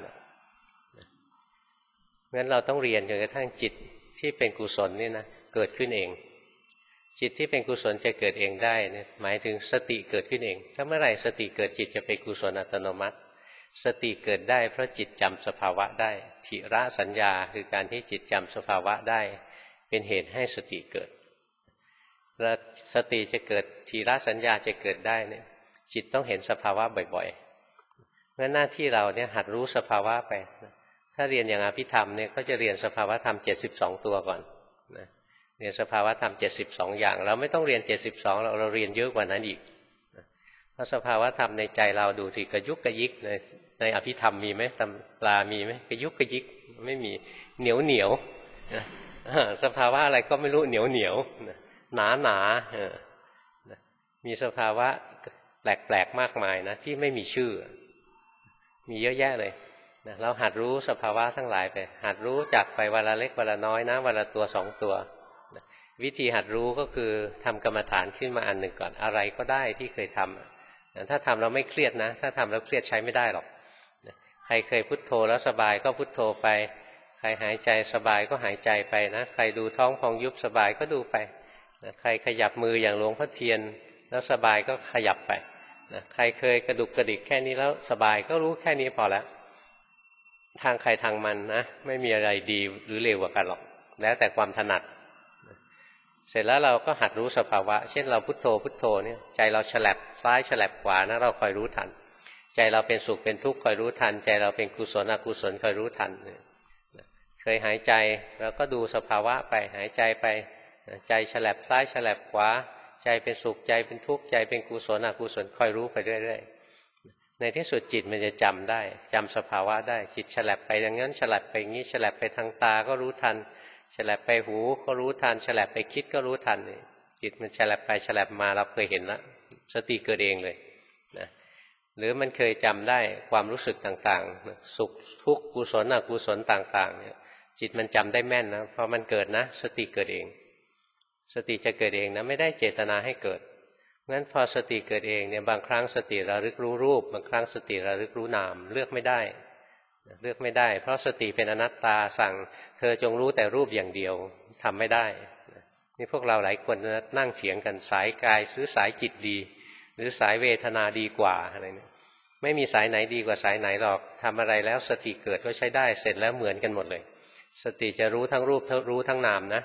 งั้นเราต้องเรียนจนกระทั่งจิตที่เป็นกุศลนี่นะเกิดขึ้นเองจิตที่เป็นกุศลจะเกิดเองได้เนี่ยหมายถึงสติเกิดขึ้นเองถ้าเมื่อไหร่สติเกิดจิตจะเป็นกุศลอัตโนมัติสติเกิดได้เพราะจิตจำสภาวะได้ทิระสัญญาคือการที่จิตจำสภาวะได้เป็นเหตุให้สติเกิดและสติจะเกิดทิระสัญญาจะเกิดได้เนี่ยจิตต้องเห็นสภาวะบ่อยๆเพราะหน้าที่เราเนี่ยหัดรู้สภาวะไปถ้าเรียนอย่างอภิธรรมเนี่ยก็จะเรียนสภาวะธรรม72 ตัวก่อนนะเรียนสภาวะธรรม72 อย่างเราไม่ต้องเรียน72เราเรียนเยอะกว่านั้นอีกเพราะสภาวะธรรมในใจเราดูสิกระยุกกระยิกในอภิธรรมมีไหมตำรามีไหมกระยุกกระยิกไม่มีเหนียวสภาวะอะไรก็ไม่รู้เหนียวหนามีสภาวะแปลกๆมากมายนะที่ไม่มีชื่อมีเยอะแยะเลยนะเราหัดรู้สภาวะทั้งหลายไปหัดรู้จักไปวันละเล็กวันละน้อยนะวันละตัว2 ตัวนะวิธีหัดรู้ก็คือทำกรรมฐานขึ้นมาอันหนึ่งก่อนอะไรก็ได้ที่เคยทำนะถ้าทำเราไม่เครียดนะถ้าทำแล้วเครียดใช้ไม่ได้หรอกนะใครเคยพุทโธแล้วสบายก็พุทโธไปใครหายใจสบายก็หายใจไปนะใครดูท้องพองยุบสบายก็ดูไปนะใครขยับมืออย่างหลวงพ่อเทียนแล้วสบายก็ขยับไปนะใครเคยกระดุกกระดิกแค่นี้แล้วสบายก็รู้แค่นี้พอแล้วทางใครทางมันนะไม่มีอะไรดีหรือเลวกว่ากันหรอกแล้วแต่ความถนัดเสร็จแล้วเราก็หัดรู้สภาวะเช่นเราพุทโธพุทโธเนี่ยใจเราฉลับซ้ายฉลับขวานะเราคอยรู้ทันใจเราเป็นสุขเป็นทุกข์คอยรู้ทันใจเราเป็นกุศลอกุศลคอยรู้ทันเคยหายใจเราก็ดูสภาวะไปหายใจไปใจฉลับซ้ายฉลับขวาใจเป็นสุขใจเป็นทุกข์ใจเป็นกุศลอกุศลคอยรู้ไปเรื่อยๆในที่สุดจิตมันจะจำได้จำสภาวะได้จิตฉลับไปอย่างนั้นฉลับไปอย่างนี้ฉลับไปทางตาก็รู้ทันฉลับไปหูก็รู้ทันฉลับไปคิดก็รู้ทันจิตมันฉลับไปฉลับมาเราเคยเห็นแล้วสติเกิดเองเลยนะหรือมันเคยจำได้ความรู้สึกต่างๆสุขทุกข์กุศลอกุศลต่างๆเนี่ยจิตมันจำได้แม่นนะพอมันเกิดนะสติเกิดเองสติจะเกิดเองนะไม่ได้เจตนาให้เกิดงั้นพอสติเกิดเองเนี่ยบางครั้งสติระลึกรู้รูปบางครั้งสติระลึกรู้นามเลือกไม่ได้เพราะสติเป็นอนัตตาสั่งเธอจงรู้แต่รูปอย่างเดียวทำไม่ได้นี่พวกเราหลายคนนั่งเถียงกันสายกายหรือสายจิตดีหรือสายเวทนาดีกว่าอะไรเนี่ยไม่มีสายไหนดีกว่าสายไหนหรอกทำอะไรแล้วสติเกิดก็ใช้ได้เสร็จแล้วเหมือนกันหมดเลยสติจะรู้ทั้งรูปรู้ทั้งนามนะ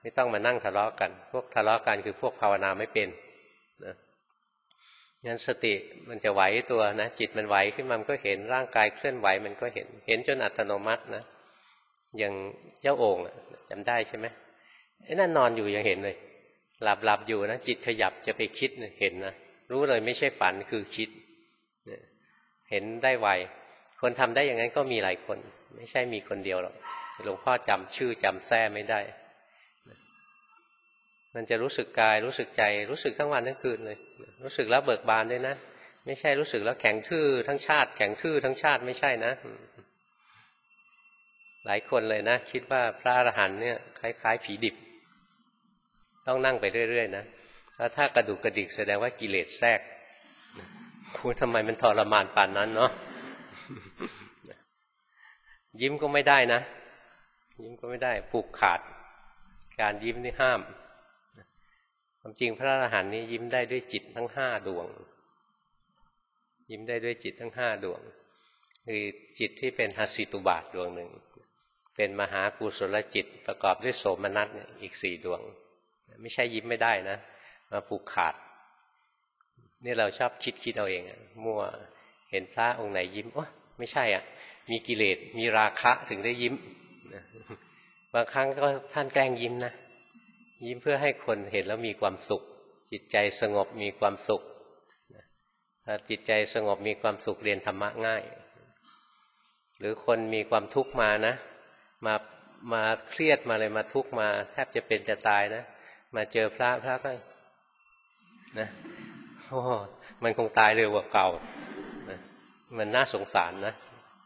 ไม่ต้องมานั่งทะเลาะกันพวกทะเลาะกันคือพวกภาวนาไม่เป็นนะงั้นสติมันจะไหวตัวนะจิตมันไหวขึ้นมามันก็เห็นร่างกายเคลื่อนไหวมันก็เห็นจนอัตโนมัตินะอย่างเจ้าโอ่งจำได้ใช่ไหมไอ้นั่นนอนอยู่ยังเห็นเลยหลับอยู่นะจิตขยับจะไปคิดเห็นนะรู้เลยไม่ใช่ฝันคือคิดเห็นได้ไวคนทำได้อย่างนั้นก็มีหลายคนไม่ใช่มีคนเดียวหรอกหลวงพ่อจำชื่อจำแท้ไม่ได้มันจะรู้สึกกายรู้สึกใจรู้สึกทั้งวันทั้งคืนเลยรู้สึกแล้วเบิกบานด้วยนะไม่ใช่รู้สึกแล้วแข็งทื่อทั้งชาติแข็งทื่อทั้งชาติไม่ใช่นะหลายคนเลยนะคิดว่าพระอรหันต์เนี่ยคล้ายๆผีดิบต้องนั่งไปเรื่อยๆนะแล้วถ้ากระดุกกระดิกแสดงว่ากิเลสแทรกคุณทำไมมันทรมานปานนั้นเนาะยิ้มก็ไม่ได้นะยิ้มก็ไม่ได้ผูกขาดการยิ้มนี่ห้ามความจริงพระอรหันต์นี้ยิ้มได้ด้วยจิตทั้ง5 ดวงยิ้มได้ด้วยจิตทั้ง5 ดวงคือจิตที่เป็นหสิตุบาทดวงหนึ่งเป็นมหากุศลจิตประกอบด้วยโสมนัสเนี่ยอีก4 ดวงไม่ใช่ยิ้มไม่ได้นะมาผูกขาดนี่เราชอบคิดเอาเองมั่วเห็นพระองค์ไหนยิ้มโอ้ไม่ใช่มีกิเลสมีราคะถึงได้ยิ้มบางครั้งก็ท่านแกล้งยิ้มนะยิ้มเพื่อให้คนเห็นแล้วมีความสุขจิตใจสงบมีความสุขถ้าจิตใจสงบมีความสุขเรียนธรรมะง่ายหรือคนมีความทุกข์มานะมาเครียดมาเลยมาทุกข์มาแทบจะเป็นจะตายนะมาเจอพระก็นะโอ้มันคงตายเร็วกว่าเก่านะมันน่าสงสารนะ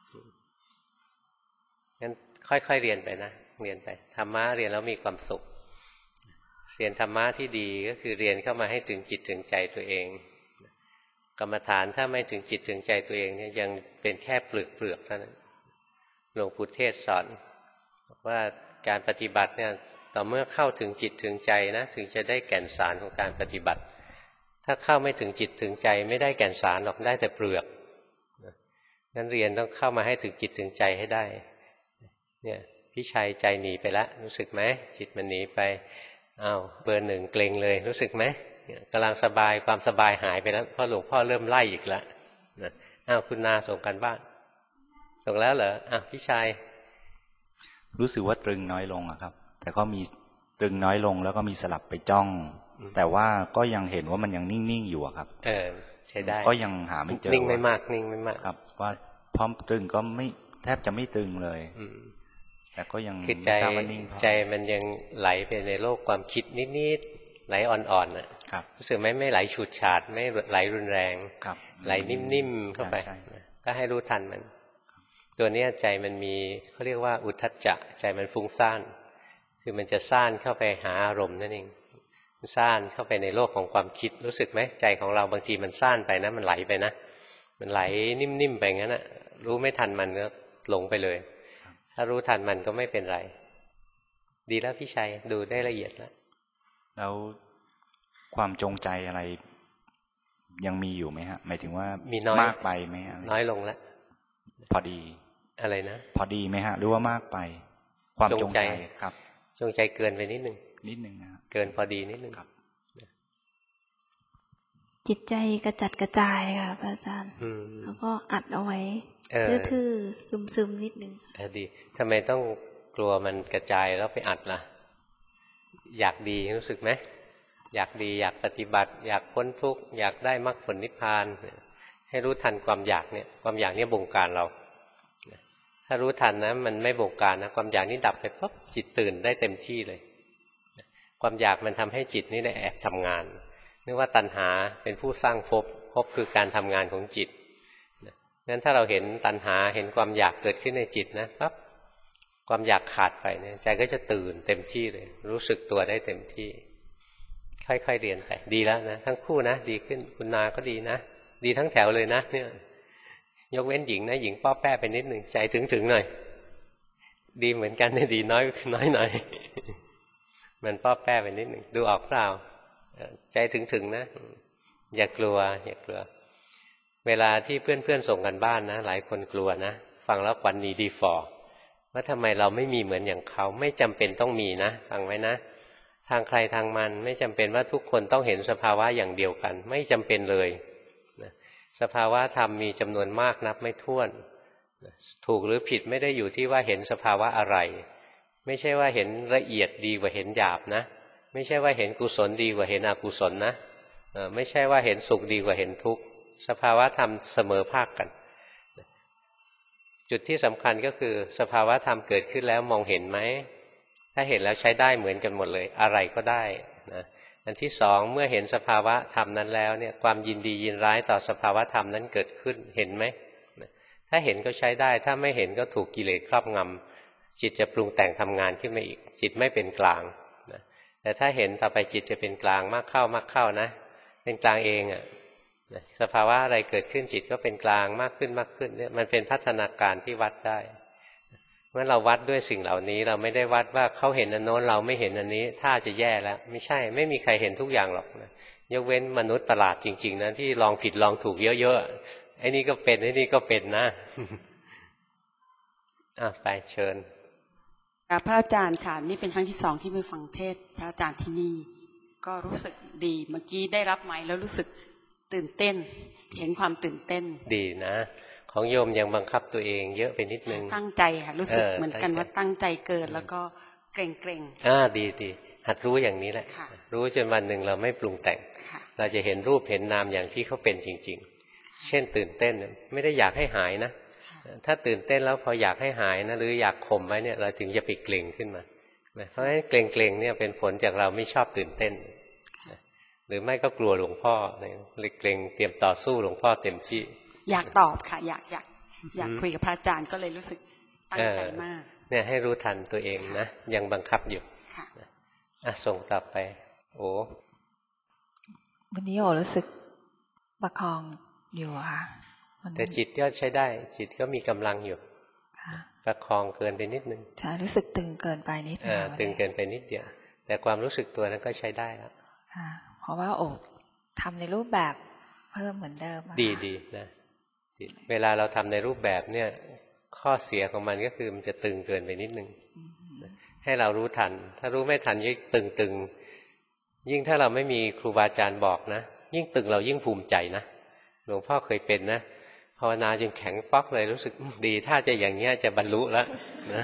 งั้นค่อยๆเรียนไปนะเรียนไปธรรมะเรียนแล้วมีความสุขเรียนธรรมะที่ดีก็คือเรียนเข้ามาให้ถึงจิตถึงใจตัวเองกรรมฐานถ้าไม่ถึงจิตถึงใจตัวเองเนี่ยยังเป็นแค่เปลือกเท่านั้นหลวงปู่เทศสอนว่าการปฏิบัติเนี่ยต่อเมื่อเข้าถึงจิตถึงใจนะถึงจะได้แก่นสารของการปฏิบัติถ้าเข้าไม่ถึงจิตถึงใจไม่ได้แก่นสารหรอกได้แต่เปลือกงั้นเรียนต้องเข้ามาให้ถึงจิตถึงใจให้ได้เนี่ยพี่ชัยใจหนีไปแล้วรู้สึกไหมจิตมันหนีไปอ้าวเบอร์ 1เกร็งเลยรู้สึกไหมกำลังสบายความสบายหายไปแล้วเพราะหลวงพ่อเริ่มไล่อีกแล้วอ้าวคุณนาส่งกันบ้านส่งแล้วเหรออ้าวพี่ชัยรู้สึกว่าตรึงน้อยลงครับแต่ก็มีตรึงน้อยลงแล้วก็มีสลับไปจ้องแต่ว่าก็ยังเห็นว่ามันยังนิ่งๆอยู่ครับใช่ได้ก็ยังหาไม่เจอนิ่งไม่มากนิ่งไม่มากครับว่าพร้อมตรึงก็ไม่แทบจะไม่ตรึงเลยแต่ก็ยังไม่ทราบว่านิ่งใจมันยังไหลไปในโลกความคิดนิดๆไหลอ่อนๆนะครับรู้สึกไหมไม่ไหลฉูดฉาดไม่ไหลรุนแรงไหลนิ่มๆเข้าไปก็ให้รู้ทันมันตัวนี้ใจมันมีเขาเรียกว่าอุทธัจจะใจมันฟุ้งซ่านคือมันจะซ่านเข้าไปหาอารมณ์นั่นเองซ่านเข้าไปในโลกของความคิดรู้สึกไหมใจของเราบางทีมันซ่านไปนะมันไหลไปนะมันไหลนิ่มๆไปงั้นนะรู้ไม่ทันมันก็หลงไปเลยถ้ารู้ทันมันก็ไม่เป็นไรดีแล้วพี่ชัยดูได้ละเอียดแล้วความจงใจอะไรยังมีอยู่ไหมฮะหมายถึงว่ามีมากไปไหมน้อยลงแล้วพอดีอะไรนะพอดีไหมฮะหรือว่ามากไปความจงใจครับจงใจเกินไปนิดนึงนะเกินพอดีนิดนึงครับจิตใจกระจัดกระจายค่ะพระอาจารย์แล้วก็อัดเอาไว้ทื่อๆซึมๆนิดนึงดีทำไมต้องกลัวมันกระจายแล้วไปอัดล่ะอยากดีรู้สึกไหมอยากดีอยากปฏิบัติอยากพ้นทุกข์อยากได้มรรคผลนิพพานให้รู้ทันความอยากเนี่ยความอยากเนี่ยบงการเราถ้ารู้ทันนะมันไม่บงการนะความอยากนี้ดับไปปุ๊บจิตตื่นได้เต็มที่เลยความอยากมันทำให้จิตนี่ได้แอบทำงานนึกว่าตัณหาเป็นผู้สร้างภพคือการทำงานของจิตงั้นถ้าเราเห็นตัณหาเห็นความอยากเกิดขึ้นในจิตนะปั๊บความอยากขาดไปเนี่ยใจก็จะตื่นเต็มที่เลยรู้สึกตัวได้เต็มที่ค่อยๆเรียนไปดีแล้วนะทั้งคู่นะดีขึ้นคุณนาก็ดีนะดีทั้งแถวเลยนะเนี่ยยกเว้นหญิงนะหญิงป้อแป้ไปนิดหนึ่งใจถึงหน่อยดีเหมือนกันนะดีน้อยหน่อยมันป้อแป้ไปนิดหนึ่งดูออกเปล่าใจถึงนะอย่ากลัวเวลาที่เพื่อนส่งกันบ้านนะหลายคนกลัวนะฟังแล้วขวัญหนีดีฟอว่าทำไมเราไม่มีเหมือนอย่างเขาไม่จำเป็นต้องมีนะฟังไว้นะทางใครทางมันไม่จำเป็นว่าทุกคนต้องเห็นสภาวะอย่างเดียวกันไม่จำเป็นเลยสภาวะธรรมมีจำนวนมากนับไม่ถ้วนถูกหรือผิดไม่ได้อยู่ที่ว่าเห็นสภาวะอะไรไม่ใช่ว่าเห็นละเอียดดีกว่าเห็นหยาบนะไม่ใช่ว่าเห็นกุศลดีกว่าเห็นอกุศลนะไม่ใช่ว่าเห็นสุขดีกว่าเห็นทุกข์สภาวะธรรมเสมอภาคกันจุดที่สำคัญก็คือสภาวะธรรมเกิดขึ้นแล้วมองเห็นไหมถ้าเห็นแล้วใช้ได้เหมือนกันหมดเลยอะไรก็ได้นะอันที่สองเมื่อเห็นสภาวะธรรมนั้นแล้วเนี่ยความยินดียินร้ายต่อสภาวะธรรมนั้นเกิดขึ้นเห็นไหมถ้าเห็นก็ใช้ได้ถ้าไม่เห็นก็ถูกกิเลสครอบงำจิตจะปรุงแต่งทำงานขึ้นมาอีกจิตไม่เป็นกลางนะแต่ถ้าเห็นต่อไปจิตจะเป็นกลางมากเข้านะเป็นกลางเองอ่ะสภาวะอะไรเกิดขึ้นจิตก็เป็นกลางมากขึ้นเนี่ยมันเป็นพัฒนาการที่วัดได้เมื่อเราวัดด้วยสิ่งเหล่านี้เราไม่ได้วัดว่าเขาเห็นอันโน้นเราไม่เห็นอันนี้ถ้าจะแย่แล้วไม่ใช่ไม่มีใครเห็นทุกอย่างหรอกนะยกเว้นมนุษย์ประหลาดจริงๆนะที่ลองผิดลองถูกเยอะๆไอ้นี่ก็เป็นไอ้นี่ก็เป็นนะไปเชิญพระอาจารย์ค่ะนี่เป็นครั้งที่2ที่ไปฟังเทศพระอาจารย์ที่นี่ก็รู้สึกดีเมื่อกี้ได้รับไมค์แล้วรู้สึกตื่นเต้นเห็นความตื่นเต้นดีนะของโยมยังบังคับตัวเองเยอะไปนิดนึงตั้งใจค่ะรู้สึกเหมือนกันว่าตั้งใจเกินแล้วก็เกรงดีหัดรู้อย่างนี้แหละรู้จนวันหนึ่งเราไม่ปรุงแต่งเราจะเห็นรูปเห็นนามอย่างที่เขาเป็นจริงๆเช่นตื่นเต้นไม่ได้อยากให้หายนะถ้าตื่นเต้นแล้วพออยากให้หายนะหรืออยากข่มไว้เนี่ยเราถึงจะไปเกร็งขึ้นมาเพราะฉะนั้นเกร็งเนี่ยเป็นผลจากเราไม่ชอบตื่นเต้นหรือไม่ก็กลัวหลวงพ่อเลยเกร็งเตรียมต่อสู้หลวงพ่อเต็มที่อยากตอบค่ะอยากคุยกับพระอาจารย์ก็เลยรู้สึกตั้งใจมากเนี่ยให้รู้ทันตัวเองนะยังบังคับอยู่ส่งต่อไปโอ้วันนี้โอรู้สึกประคองอยู่ค่ะแต่จิตก็ใช้ได้จิตก็มีกำลังอยู่ประคองเกินไปนิดนึงใช่รู้สึกตึงเกินไปนิดตึงเกินไปนิดเดียวแต่ความรู้สึกตัวนั้นก็ใช้ได้แล้วเพราะว่าโอ้ทำในรูปแบบเพิ่มเหมือนเดิมดีนะเวลาเราทำในรูปแบบเนี่ยข้อเสียของมันก็คือมันจะตึงเกินไปนิดนึงให้เรารู้ทันถ้ารู้ไม่ทันยิ่งตึงยิ่งถ้าเราไม่มีครูบาอาจารย์บอกนะยิ่งตึงเรายิ่งภูมิใจนะหลวงพ่อเคยเป็นนะภาวนาจนแข็งป๊อกเลยรู้สึกดีถ้าจะอย่างเงี้ยจะบรรลุแล้วนะ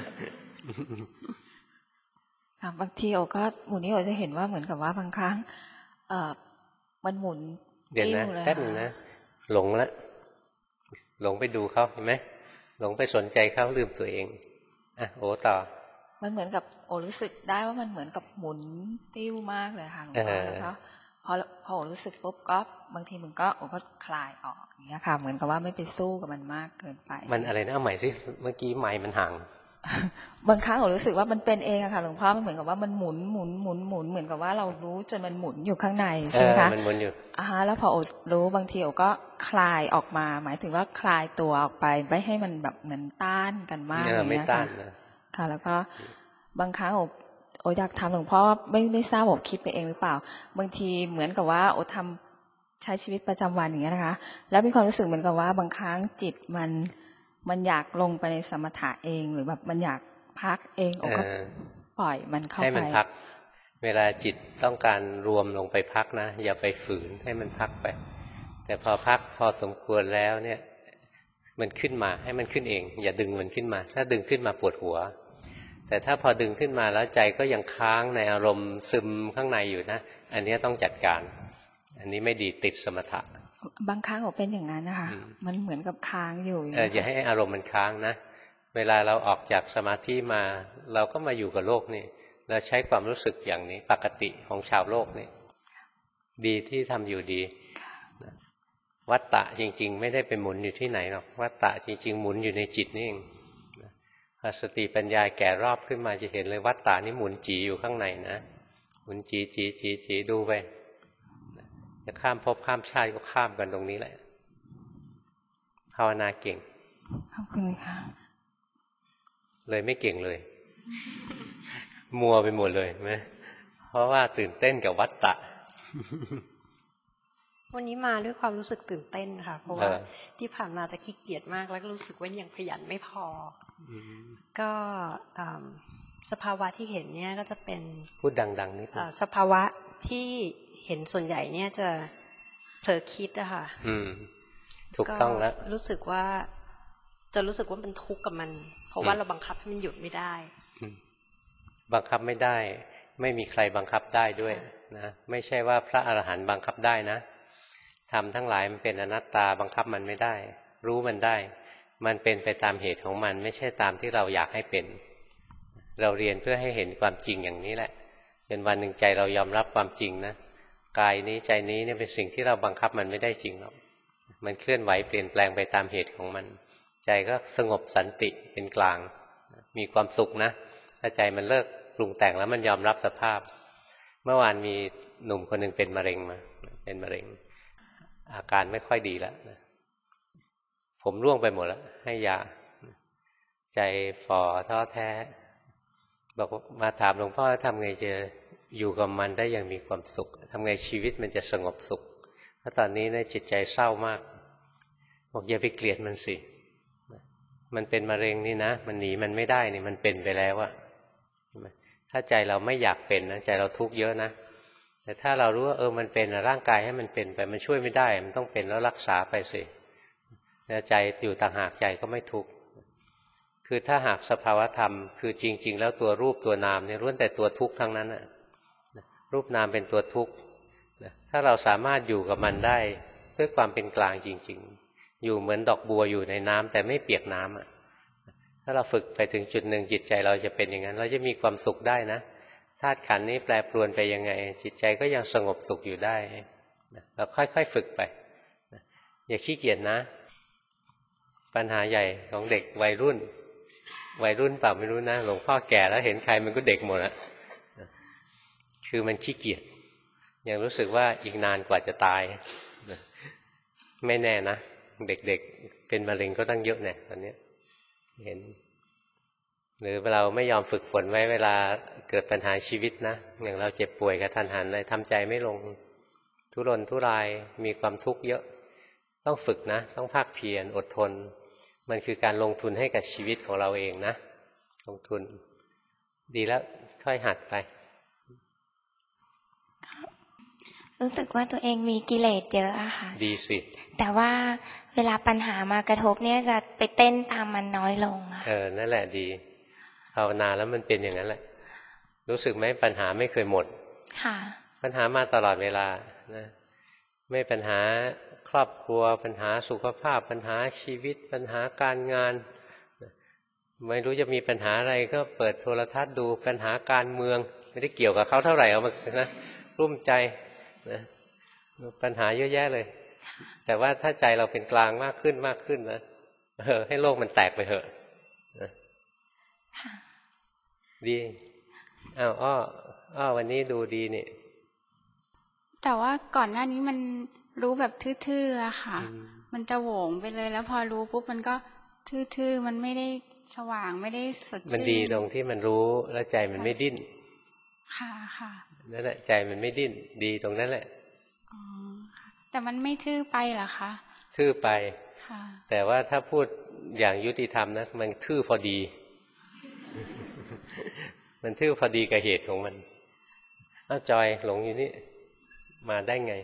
บางทีโอก็หมุนนี้โอจะเห็นว่าเหมือนกับว่าบางครั้งมันหมุนเดี๋ยวนะแป๊บนึงนะหลงแล้วหลงไปดูเขาเห็นไหมหลงไปสนใจเขาลืมตัวเองโอ้ต่อมันเหมือนกับโอรู้สึกได้ว่ามันเหมือนกับหมุนติ้วมากเลยค่ะหลวงพ่อแล้วก็พอโอรู้สึกปุ๊บก็บางทีมันก็โอก็คลายออกอย่างเงี้ยค่ะเหมือนกับว่าไม่ไปสู้กับมันมากเกินไปมันอะไรนะเอาใหม่สิเมื่อกี้ไมค์มันห่างบางครั้งโอรู้สึกว่ามันเป็นเองอะค่ะหลวงพ่อมันเหมือนกับว่ามันหมุนเหมือนกับว่าเรารู้จนมันหมุนอยู่ข้างในใช่ไหมคะมันหมุนอยู่แล้วพอโอรู้บางทีโอก็คลายออกมาหมายถึงว่าคลายตัวออกไปไม่ให้มันแบบเหมือนต้านกันมากอย่างเงี้ยค่ะแล้วก็บางครั้งโออยากทำหลวงพ่อไม่ทราบโอคิดไปเองหรือเปล่าบางทีเหมือนกับว่าโอทำใช้ชีวิตประจำวันอย่างเงี้ยนะคะแล้วมีความรู้สึกเหมือนกับว่าบางครั้งจิตมันอยากลงไปในสมถะเองหรือแบบมันอยากพักเองโอก็ปล่อยมันเข้าไปให้มันพักเวลาจิตต้องการรวมลงไปพักนะอย่าไปฝืนให้มันพักไปแต่พอพักพอสมควรแล้วเนี่ยมันขึ้นมาให้มันขึ้นเองอย่าดึงมันขึ้นมาถ้าดึงขึ้นมาปวดหัวแต่ถ้าพอดึงขึ้นมาแล้วใจก็ยังค้างในอารมณ์ซึมข้างในอยู่นะอันนี้ต้องจัดการอันนี้ไม่ดีติดสมถะบางครั้งเป็นอย่างนั้นนะคะมันเหมือนกับค้างอยู่อย่าให้อารมณ์มันค้างนะเวลาเราออกจากสมาธิมาเราก็มาอยู่กับโลกนี่เราใช้ความรู้สึกอย่างนี้ปกติของชาวโลกนี่ดีที่ทำอยู่ดีวัฏฏะจริงๆไม่ได้ไปหมุนอยู่ที่ไหนหรอกวัฏฏะจริงๆหมุนอยู่ในจิตนี่เองพอสติปัญญาแก่รอบขึ้นมาจะเห็นเลยวัฏฏะนี่หมุนจีอยู่ข้างในนะหมุนจีดูไปจะข้ามภพข้ามชาติก็ข้ามกันตรงนี้แหละภาวนาเก่งขอบคุณค่ะเลยไม่เก่งเลยมัวไปหมดเลยไหมเพราะว่าตื่นเต้นกับวัฏฏะวันนี้มาด้วยความรู้สึกตื่นเต้นค่ะเพราะว่าที่ผ่านมาจะขี้เกียจมากแล้วก็รู้สึกว่ายังขยันไม่พอก็สภาวะที่เห็นเนี่ยก็จะเป็นพูดดังๆนิดนึงสภาวะที่เห็นส่วนใหญ่เนี่ยจะเผลอคิดอะค่ะถูกต้องแล้วรู้สึกว่ามันทุกข์กับมันเพราะว่าเราบังคับให้มันหยุดไม่ได้บังคับไม่ได้ไม่มีใครบังคับได้ด้วยนะไม่ใช่ว่าพระอรหันต์บังคับได้นะธรรมทั้งหลายมันเป็นอนัตตาบังคับมันไม่ได้รู้มันได้มันเป็นไปตามเหตุของมันไม่ใช่ตามที่เราอยากให้เป็นเราเรียนเพื่อให้เห็นความจริงอย่างนี้แหละจนวันหนึ่งใจเรายอมรับความจริงนะกายนี้ใจนี้เนี่ยเป็นสิ่งที่เราบังคับมันไม่ได้จริงหรอกมันเคลื่อนไหวเปลี่ยนแปลงไปตามเหตุของมันใจก็สงบสันติเป็นกลางมีความสุขนะถ้าใจมันเลิกปรุงแต่งแล้วมันยอมรับสภาพเมื่อวานมีหนุ่มคนหนึ่งเป็นมะเร็งมาเป็นมะเร็งอาการไม่ค่อยดีแล้วผมร่วงไปหมดแล้วให้ยาใจฝ่อท้อแท้บอกมาถามหลวงพ่อทำไงจะอยู่กับมันได้อย่างมีความสุขทำไงชีวิตมันจะสงบสุขเพราะตอนนี้จิตใจเศร้ามากบอกอย่าไปเกลียดมันสิมันเป็นมะเร็งนี่นะมันหนีมันไม่ได้นี่มันเป็นไปแล้วอะถ้าใจเราไม่อยากเป็นนะใจเราทุกข์เยอะนะแต่ถ้าเรารู้ว่ามันเป็นร่างกายให้มันเป็นไปมันช่วยไม่ได้มันต้องเป็นแล้วรักษาไปสิแล้วใจอยู่ต่างหากใจก็ไม่ทุกข์คือถ้าหากสภาวธรรมคือจริงๆแล้วตัวรูปตัวนามเนี่ยล้วนแต่ตัวทุกข์ทั้งนั้นน่ะรูปนามเป็นตัวทุกข์ถ้าเราสามารถอยู่กับมันได้ด้วยความเป็นกลางจริงๆอยู่เหมือนดอกบัวอยู่ในน้ำแต่ไม่เปียกน้ำอ่ะถ้าเราฝึกไปถึงจุดหนึ่งจิตใจเราจะเป็นอย่างนั้นเราจะมีความสุขได้นะธาตุขันธ์นี้แปรปรวนไปยังไงจิตใจก็ยังสงบสุขอยู่ได้เราค่อยๆฝึกไปอย่าขี้เกียจนะปัญหาใหญ่ของเด็กวัยรุ่นเปล่าไม่รู้นะหลวงพ่อแก่แล้วเห็นใครมันก็เด็กหมดอะคือมันขี้เกียจยังรู้สึกว่าอีกนานกว่าจะตายไม่แน่นะเด็กๆเป็นมะเร็งก็ตั้งเยอะแน่ตอนนี้เห็นหรือเราไม่ยอมฝึกฝนไว้เวลาเกิดปัญหาชีวิตนะอย่างเราเจ็บป่วยกระทันหันเลยทำใจไม่ลงทุรนทุรายมีความทุกข์เยอะต้องฝึกนะต้องภาคเพียรอดทนมันคือการลงทุนให้กับชีวิตของเราเองนะลงทุนดีแล้วค่อยหัดไปรู้สึกว่าตัวเองมีกิเลสเยอะอะค่ะดีสิแต่ว่าเวลาปัญหามากระทบเนี่ยจะไปเต้นตามมันน้อยลงอะนั่นแหละดีภาวนาแล้วมันเป็นอย่างนั้นแหละรู้สึกไหมปัญหาไม่เคยหมดค่ะปัญหามาตลอดเวลานะไม่ปัญหาครอบครัวปัญหาสุขภาพปัญหาชีวิตปัญหาการงานไม่รู้จะมีปัญหาอะไรก็เปิดโทรทัศน์ดูปัญหาการเมืองไม่ได้เกี่ยวกับเขาเท่าไหร่เอามานะรุ่มใจนะปัญหาเยอะแยะเลยแต่ว่าถ้าใจเราเป็นกลางมากขึ้นนะให้โลกมันแตกไปเถอะดีอ้อวันนี้ดูดีนี่แต่ว่าก่อนหน้านี้มันรู้แบบทื่อๆอะค่ะมันจะโหวงไปเลยแล้วพอรู้ปุ๊บมันก็ทื่อๆมันไม่ได้สว่างไม่ได้สดชื่นมันดีตรงที่มันรู้แล้วใจมันไม่ดิ้นค่ะนั่นแหละใจมันไม่ดิ้นดีตรงนั้นแหละอ๋อแต่มันไม่ทื่อไปเหรอคะทื่อไปแต่ว่าถ้าพูดอย่างยุติธรรมนะมันทื่อพอดีมันทื่อพอดีกับเหตุของมันจอยหลงอยู่นี่มาได้ไง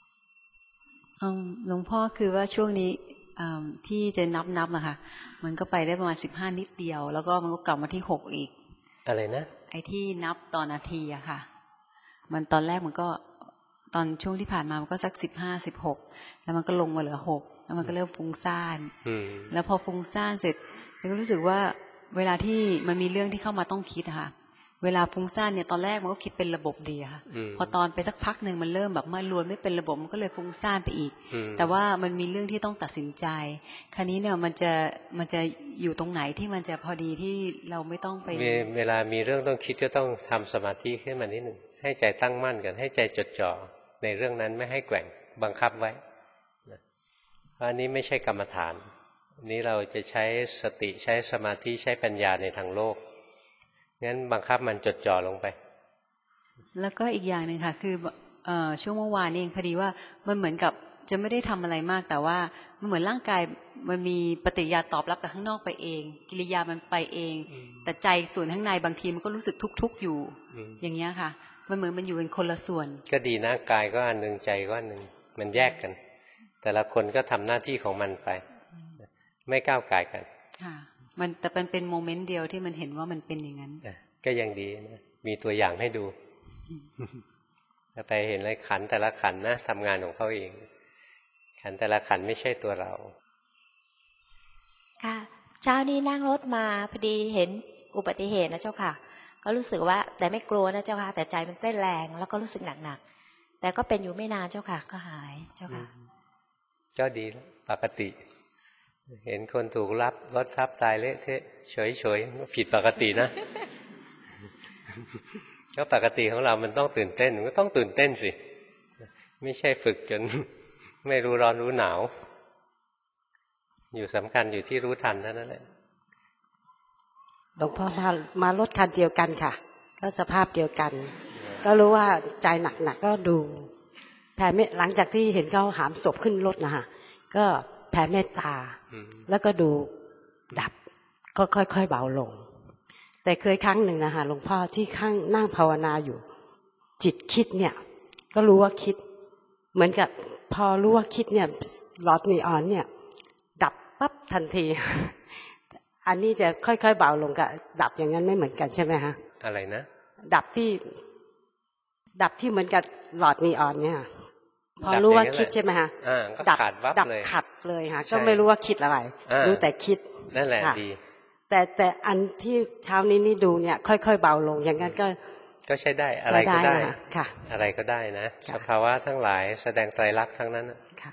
หลวงพ่อคือว่าช่วงนี้ที่จะนับอะค่ะมันก็ไปได้ประมาณ15นิดเดียวแล้วก็มันก็กลับมาที่6อีกอะไรนะไอ้ที่นับต่อนาทีอะค่ะมันตอนแรกมันก็ตอนช่วงที่ผ่านมามันก็สัก15 16แล้วมันก็ลงมาเหลือ6แล้วมันก็เริ่มฟุ้งซ่านแล้วพอฟุ้งซ่านเสร็จก็รู้สึกว่าเวลาที่มันมีเรื่องที่เข้ามาต้องคิดอะค่ะเวลาฟุ้งซ่านเนี่ยตอนแรกมันก็คิดเป็นระบบดีค่ะพอตอนไปสักพักหนึ่งมันเริ่มแบบมารวนไม่เป็นระบบมันก็เลยฟุ้งซ่านไปอีกแต่ว่ามันมีเรื่องที่ต้องตัดสินใจคราวนี้เนี่ยมันจะอยู่ตรงไหนที่มันจะพอดีที่เราไม่ต้องไปเวลามีเรื่องต้องคิดก็ต้องทำสมาธิขึ้นมานิดหนึ่งให้ใจตั้งมั่นกันให้ใจจดจ่อในเรื่องนั้นไม่ให้แกว่งบังคับไว้อันนี้ไม่ใช่กรรมฐานนี้เราจะใช้สติใช้สมาธิใช้ปัญญาในทางโลกงั้นบังคับมันจดจ่อลงไปแล้วก็อีกอย่างหนึ่งค่ะคือช่วงเมื่อวานเองพอดีว่ามันเหมือนกับจะไม่ได้ทำอะไรมากแต่ว่ามันเหมือนร่างกายมันมีปฏิกิริยาตอบรับกับข้างนอกไปเองกิริยามันไปเองแต่ใจส่วนข้างในบางทีมันก็รู้สึกทุกข์อยู่อย่างเงี้ยค่ะมันเหมือนมันอยู่เป็นคนละส่วนก็ดีนะกายก็อันหนึ่งใจก็อันหนึ่งมันแยกกันแต่ละคนก็ทำหน้าที่ของมันไปไม่ก้าวไก่กันค่ะมันแต่เป็นโมเมนต์เดียวที่มันเห็นว่ามันเป็นอย่างนั้นก็ยังดีนะมีตัวอย่างให้ดูถ้าไปเห็นอะไรขันแต่ละขันนะทำงานของเขาเองขันแต่ละขันไม่ใช่ตัวเราค่ะเช้านี้นั่งรถมาพอดีเห็นอุบัติเหตุนะเจ้าค่ะก็รู้สึกว่าแต่ไม่กลัวนะเจ้าค่ะแต่ใจมันเต้นแรงแล้วก็รู้สึกหนักๆแต่ก็เป็นอยู่ไม่นานเจ้าค่ะก็หายเจ้าค่ะก็ดีปกติเห็นคนถูกรถทับตายเละเทะเฉยๆผิดปกตินะ ก็ปกติของเรามันต้องตื่นเต้นก็ต้องตื่นเต้นสิไม่ใช่ฝึกจนไม่รู้ร้อนรู้หนาวอยู่สำคัญอยู่ที่รู้ทันเท่านั้นแหละหลวงพ่อมารถคันเดียวกันค่ะก็สภาพเดียวกันก็รู้ว่าใจหนักๆก็ดูแผ่หลังจากที่เห็นเขาหามศพขึ้นรถนะคะก็แผ่เมตตาแล้วก็ดูดับก็ค่อยๆเบาลงแต่เคยครั้งหนึ่งนะคะหลวงพ่อที่ข้างนั่งภาวนาอยู่จิตคิดเนี่ยก็รู้ว่าคิดเหมือนกับพอรู้ว่าคิดเนี่ยหลอดนีออนเนี่ยดับปั๊บทันทีอันนี้จะค่อยๆเบาลงกับดับอย่างนั้นไม่เหมือนกันใช่ไหมคะอะไรนะดับที่เหมือนกับหลอดนีออนเนี่ยพอรู้ว่าคิดใช่ไหมคะดับขัดเลยค่ะก็ไม่รู้ว่าคิดอะไรรู้แต่คิดนั่นแหละดีแต่อันที่เช้านี้นี่ดูเนี่ยค่อยๆเบาลงอย่างนั้นก็ใช้ได้อะไรก็ได้ค่ะอะไรก็ได้นะสภาวะทั้งหลายแสดงไตรลักษณ์ทั้งนั้นค่ะ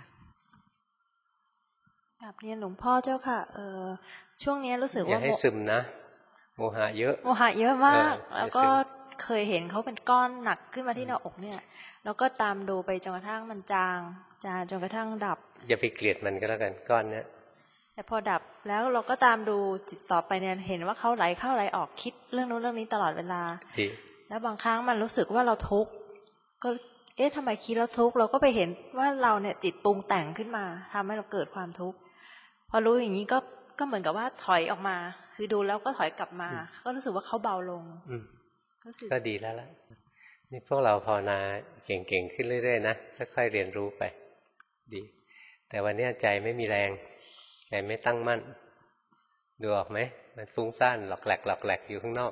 กราบเรียนหลวงพ่อเจ้าค่ะช่วงนี้รู้สึกว่าอย่าให้ซึมนะโมหะเยอะโมหะเยอะมากแล้วก็เคยเห็นเขาเป็นก้อนหนักขึ้นมาที่หน้าอกเนี่ยแล้วก็ตามดูไปจนกระทั่งมันจางจนกระทั่งดับอย่าไปเกลียดมันก็แล้วกันก้อนเนี้ยแต่พอดับแล้วเราก็ตามดูจิตต่อไปเนี่ยเห็นว่าเขาไหลเข้าไหลออกคิดเรื่องนู้นเรื่องนี้ตลอดเวลาแล้วบางครั้งมันรู้สึกว่าเราทุกข์ก็ทำไมคิดแล้วทุกข์เราก็ไปเห็นว่าเราเนี่ยจิตปรุงแต่งขึ้นมาทำให้เราเกิดความทุกข์พอรู้อย่างนี้ก็เหมือนกับว่าถอยออกมาคือดูแล้วก็ถอยกลับมาก็รู้สึกว่าเขาเบาลงก็ดีแล้วล่ะนี่พวกเราภาวนาเก่งๆขึ้นเรื่อยๆนะค่อยๆเรียนรู้ไปดีแต่วันนี้ใจไม่มีแรงใจไม่ตั้งมั่นดูออกไหมมันฟุ้งซ่านหลอกแหลกอยู่ข้างนอก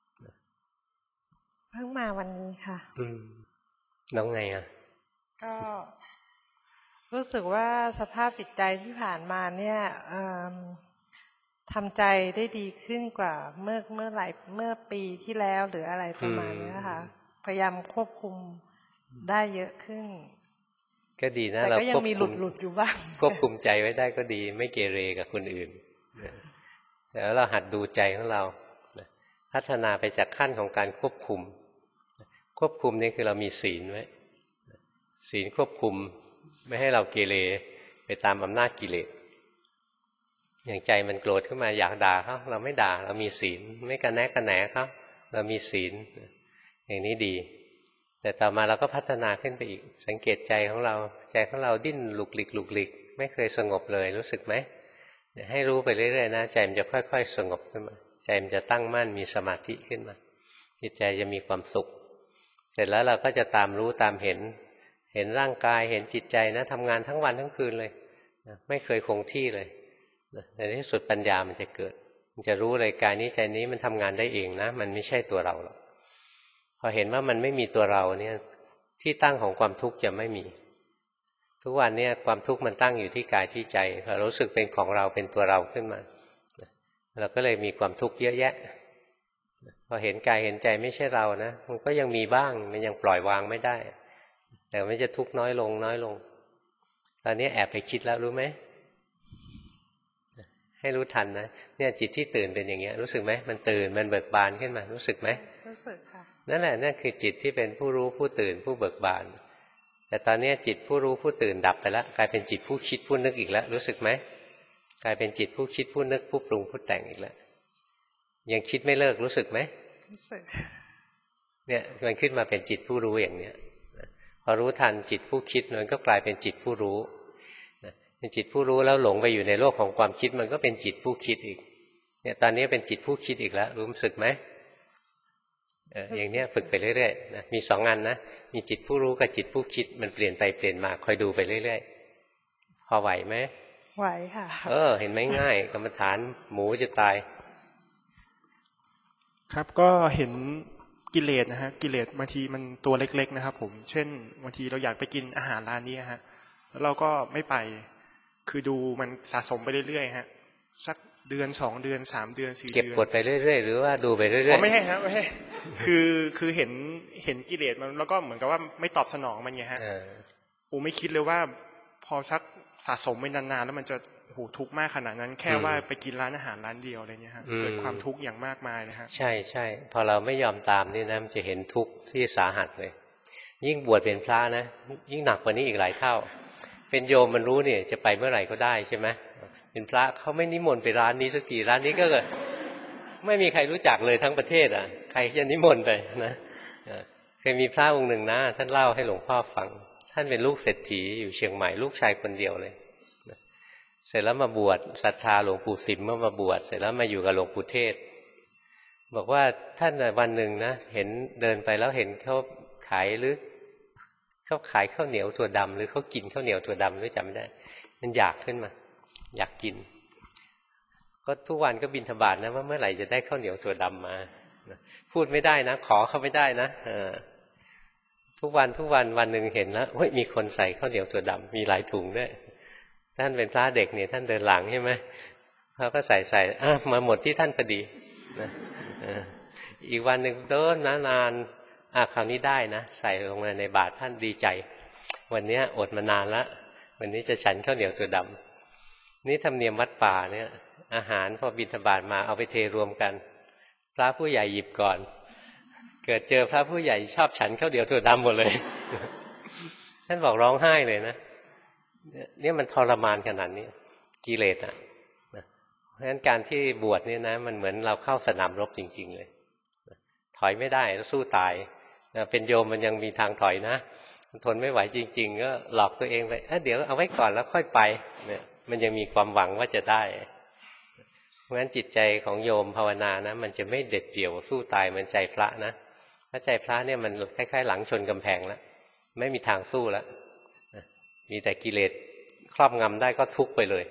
เพิ่งมาวันนี้ค่ะแล้วไงอ่ะก็รู้สึกว่าสภาพจิตใจที่ผ่านมาเนี่ยทำใจได้ดีขึ้นกว่าเมื่อปีที่แล้วหรืออะไรประมาณนี้ค่ะพยายามควบคุมได้เยอะขึ้นก็ดีนะเราก็ยังมีหลุดอยู่บ้างควบคุมใจไว้ได้ก็ดีไม่เกเรกับคนอื่นแล้วเราหัดดูใจของเราพัฒนาไปจากขั้นของการควบคุมนี่คือเรามีศีลไว้ศีลควบคุมไม่ให้เราเกเรไปตามอำนาจกิเลสอย่างใจมันโกรธขึ้นมาอยากด่าเขาเราไม่ด่าเรามีศีลไม่กระแนะกระแหนเขาเรามีศีลอย่างนี้ดีแต่ต่อมาเราก็พัฒนาขึ้นไปอีกสังเกตใจของเราดิ้นหลุกหลิกไม่เคยสงบเลยรู้สึกไหมให้รู้ไปเรื่อยๆนะใจมันจะค่อยๆสงบขึ้นมาใจมันจะตั้งมั่นมีสมาธิขึ้นมาจิตใจจะมีความสุขเสร็จแล้วเราก็จะตามรู้ตามเห็นร่างกายเห็นจิตใจนะทำงานทั้งวันทั้งคืนเลยไม่เคยคงที่เลยในที่สุดปัญญามันจะเกิดมันจะรู้เลยกายนี้ใจนี้มันทำงานได้เองนะมันไม่ใช่ตัวเราหรอกพอเห็นว่ามันไม่มีตัวเราเนี่ยที่ตั้งของความทุกข์จะไม่มีทุกวันเนี่ยความทุกข์มันตั้งอยู่ที่กายที่ใจพอรู้สึกเป็นของเราเป็นตัวเราขึ้นมาเราก็เลยมีความทุกข์เยอะแยะพอเห็นกายเห็นใจไม่ใช่เรานะมันก็ยังมีบ้างมันยังปล่อยวางไม่ได้แต่มันจะทุกข์น้อยลงตอนนี้แอบไปคิดแล้วรู้ไหมให้รู้ทันนะเนี่ยจิตที่ตื่นเป็นอย่างเงี้ยรู้สึกไหมมันตื่นมันเบิกบานขึ้นมารู้สึกไหมรู้สึกค่ะนั่นแหละนั่นคือจิตที่เป็นผู้รู้ผู้ตื่นผู้เบิกบานแต่ตอนนี้จิตผู้รู้ผู้ตื่นดับไปแล้วกลายเป็นจิตผู้คิดผู้นึกอีกแล้วรู้สึกไหมกลายเป็นจิตผู้คิดผู้นึกผู้ปรุงผู้แต่งอีกแล้วยังคิดไม่เลิกรู้สึกไหมรู้สึกเนี่ยมันขึ้นมาเป็นจิตผู้รู้อย่างเนี้ยพอรู้ทันจิตผู้คิดมันก็กลายเป็นจิตผู้รู้เป็นจิตผู้รู้แล้วหลงไปอยู่ในโลกของความคิดมันก็เป็นจิตผู้คิดอีกเนี่ยตอนนี้เป็นจิตผู้คิดอีกแล้วรู้สึกไหมอย่างเนี้ยฝึกไปเรื่อยๆนะมี2 อันนะมีจิตผู้รู้กับจิตผู้คิดมันเปลี่ยนไปเปลี่ยนมาคอยดูไปเรื่อยๆพอไหวไหมไหวค่ะเห็นไหมง่ายกรรมฐานหมูจะตายครับก็เห็นกิเลสนะฮะกิเลสบางทีมันตัวเล็กๆนะครับผมเช่นบางทีเราอยากไปกินอาหารร้านนี้ฮะแล้วเราก็ไม่ไปคือดูมันสะสมไปเรื่อยๆฮะสักเดือน2 เดือน3 เดือน4 เดือนเก็บกดไปเรื่อยๆหรือว่าดูไปเรื่อยๆไม่ใช่ครับไม่ใช่คือเห็นกิเลสมันแล้วก็เหมือนกับว่าไม่ตอบสนองมันไงฮะไม่คิดเลยว่าพอสักสะสมไปนานๆแล้วมันจะโหทุกข์มากขนาดนั้นแค่ว่าไปกินร้านอาหารร้านเดียวอะไรเงี้ยฮะเกิดความทุกข์อย่างมากมายนะฮะใช่พอเราไม่ยอมตามนี่นะมันจะเห็นทุกข์ที่สาหัสเลยยิ่งบวชเป็นพระนะยิ่งหนักกว่านี้อีกหลายเท่าเป็นโยมมันรู้เนี่ยจะไปเมื่อไหร่ก็ได้ใช่ไหมเป็นพระเขาไม่นิมนต์ไปร้านนี้สักทีร้านนี้ก็ไม่มีใครรู้จักเลยทั้งประเทศใครจะนิมนต์ไปนะเคยมีพระองค์หนึ่งนะท่านเล่าให้หลวงพ่อฟังท่านเป็นลูกเศรษฐีอยู่เชียงใหม่ลูกชายคนเดียวเลยเสร็จแล้วมาบวชศรัทธาหลวงปู่สิมมาบวชเสร็จแล้วมาอยู่กับหลวงปู่เทศบอกว่าท่านวันหนึ่งนะเห็นเดินไปแล้วเห็นเขาขายหรือเขาขายข้าวเหนียวถั่วดำหรือเขากินข้าวเหนียวถั่วดำไม่จำไม่ได้มันอยากขึ้นมาอยากกินก็ทุกวันก็บิณฑบาตนะว่าเมื่อไหร่จะได้ข้าวเหนียวถั่วดำมาพูดไม่ได้นะขอเขาไม่ได้นะทุกวันวันหนึ่งเห็นแล้วเฮ้ยมีคนใส่ข้าวเหนียวถั่วดำมีหลายถุงด้วยท่านเป็นพระเด็กเนี่ยท่านเดินหลังใช่ไหมเขาก็ใส่มาหมดที่ท่านพอดีนะอีกวันหนึ่งเดินนานคราวนี้ได้นะใส่ลงมาในบาตรท่านดีใจวันนี้อดมานานแล้ววันนี้จะฉันข้าวเหนียวถั่วดำนี่ธรรมเนียมวัดป่าเนี่ยอาหารพอบิณฑบาตมาเอาไปเทรวมกันพระผู้ใหญ่หยิบก่อนเกิดเจอพระผู้ใหญ่ชอบฉันข้าวเหนียวถั่วดำหมดเลยท่านบอกร้องไห้เลยนะเนี่ยมันทรมานขนาดนี้กิเลสนะเพราะฉะนั้นการที่บวชเนี่ยนะมันเหมือนเราเข้าสนามรบจริงๆเลยถอยไม่ได้สู้ตายเป็นโยมมันยังมีทางถอยนะทนไม่ไหวจริงๆก็หลอกตัวเองไปเดี๋ยวเอาไว้ก่อนแล้วค่อยไปเนี่ยมันยังมีความหวังว่าจะได้เพราะฉะนั้นจิตใจของโยมภาวนานะมันจะไม่เด็ดเดี่ยวสู้ตายเหมือนใจพระนะถ้าใจพระเนี่ยมันคล้ายๆหลังชนกำแพงแล้วไม่มีทางสู้แล้วมีแต่กิเลสครอบงำได้ก็ทุกข์ไปเลย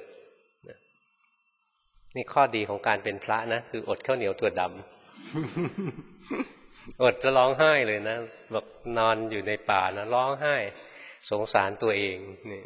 นี่ข้อดีของการเป็นพระนะคืออดข้าวเหนียวถั่วดำอดจะร้องไห้เลยนะบอกนอนอยู่ในป่านะร้องไห้สงสารตัวเองนี่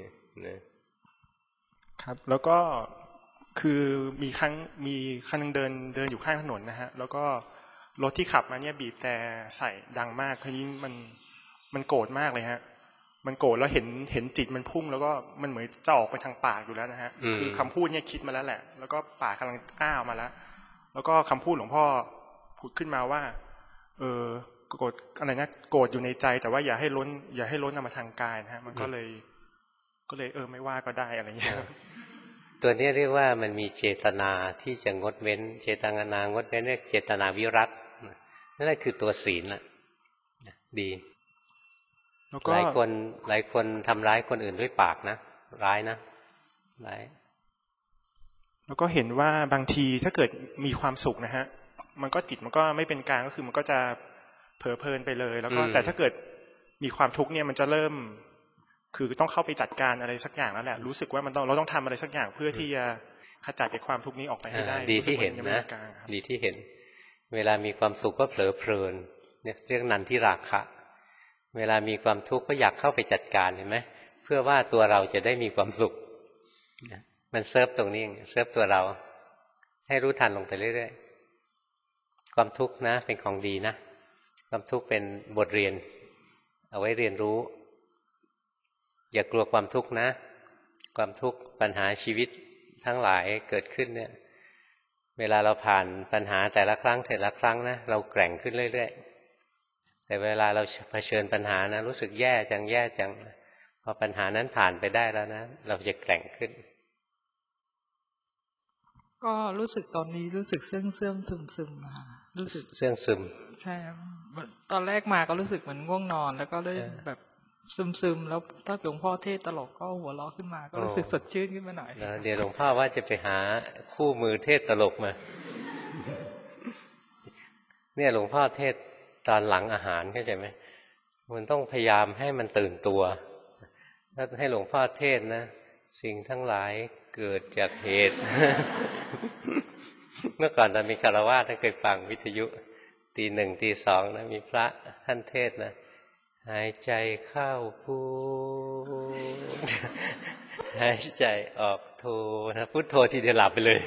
นะครับแล้วก็คือมีครั้งนึงเดินอยู่ข้างถนนนะฮะแล้วก็รถที่ขับมาเนี่ยบีบแต่ใส่ดังมากทีนี้มันโกรธมากเลยฮะมันโกรธแล้วเห็นจิตมันพุ่งแล้วก็มันเหมือนจะออกไปทางปากอยู่แล้วนะฮะคือคำพูดเนี่ยคิดมาแล้วแหละแล้วก็ปากกำลังอ้าออกมาแล้วก็คำพูดหลวงพ่อพูดขึ้นมาว่าโกรธอะไรนะโกรธอยู่ในใจแต่ว่าอย่าให้ล้นออกมาทางกายนะฮะมันก็เลยไม่ว่าก็ได้อะไรเงี้ยตัวนี้เรียกว่ามันมีเจตนาที่จะงดเว้นเจตนางดเว้นเรียกเจตนาวิรัตินั่นแหละคือตัวศีลน่ะดีหลายคนทำร้ายคนอื่นด้วยปากนะร้ายนะร้ายแล้วก็เห็นว่าบางทีถ้าเกิดมีความสุขนะฮะมันก็จิตมันก็ไม่เป็นกลางก็คือมันก็จะเผลอเพลินไปเลยแล้วก็แต่ถ้าเกิดมีความทุกข์เนี่ยมันจะเริ่มคือต้องเข้าไปจัดการอะไรสักอย่างแล้วแหละรู้สึกว่าเราต้องทำอะไรสักอย่างเพื่อที่จะขจัดความทุกข์นี้ออกไปให้ได้ดีที่เห็นนะดีที่เห็นเวลามีความสุขก็เผลอเพลินเนี่ยเรียกนันทิราคะเวลามีความทุกข์ก็อยากเข้าไปจัดการเห็นไหมเพื่อว่าตัวเราจะได้มีความสุขมันเซิร์ฟตรงนี้เซิร์ฟตัวเราให้รู้ทันลงไปเรื่อยๆความทุกข์นะเป็นของดีนะความทุกข์เป็นบทเรียนเอาไว้เรียนรู้อย่ากลัวความทุกข์นะความทุกข์ปัญหาชีวิตทั้งหลายเกิดขึ้นเนี่ยเวลาเราผ่านปัญหาแต่ละครั้งนะเราแกร่งขึ้นเรื่อยๆแต่เวลาเราเผชิญปัญหานะรู้สึกแย่จังพอปัญหานั้นผ่านไปได้แล้วนะเราจะแกร่งขึ้นก็รู้สึกตอนนี้รู้สึกเสื่อมซึมค่ะรู้สึกเสื่อมซึมใช่ตอนแรกมาก็รู้สึกเหมือนง่วงนอนแล้วก็เลยแบบซึมแล้วถ้าหลวงพ่อเทศตลกก็หัวเราะขึ้นมาก็รู้สึกสดชื่นขึ้นมาหน่อยเดี๋ยวหลวงพ่อว่าจะไปหาคู่มือเทศตลกมาเนี่ยหลวงพ่อเทศตอนหลังอาหารเข้าใจไหมมันต้องพยายามให้มันตื่นตัวถ้าให้หลวงพ่อเทศนะสิ่งทั้งหลายเกิดจากเหตุ เมื่อก่อนตอนมีคฤหัสถ์ท่านเคยฟังวิทยุตี 1 ตี 2นะมีพระท่านเทศนะหายใจเข้าพูดหายใจออกโทนะพุทโธทีเดียวหลับไปเลย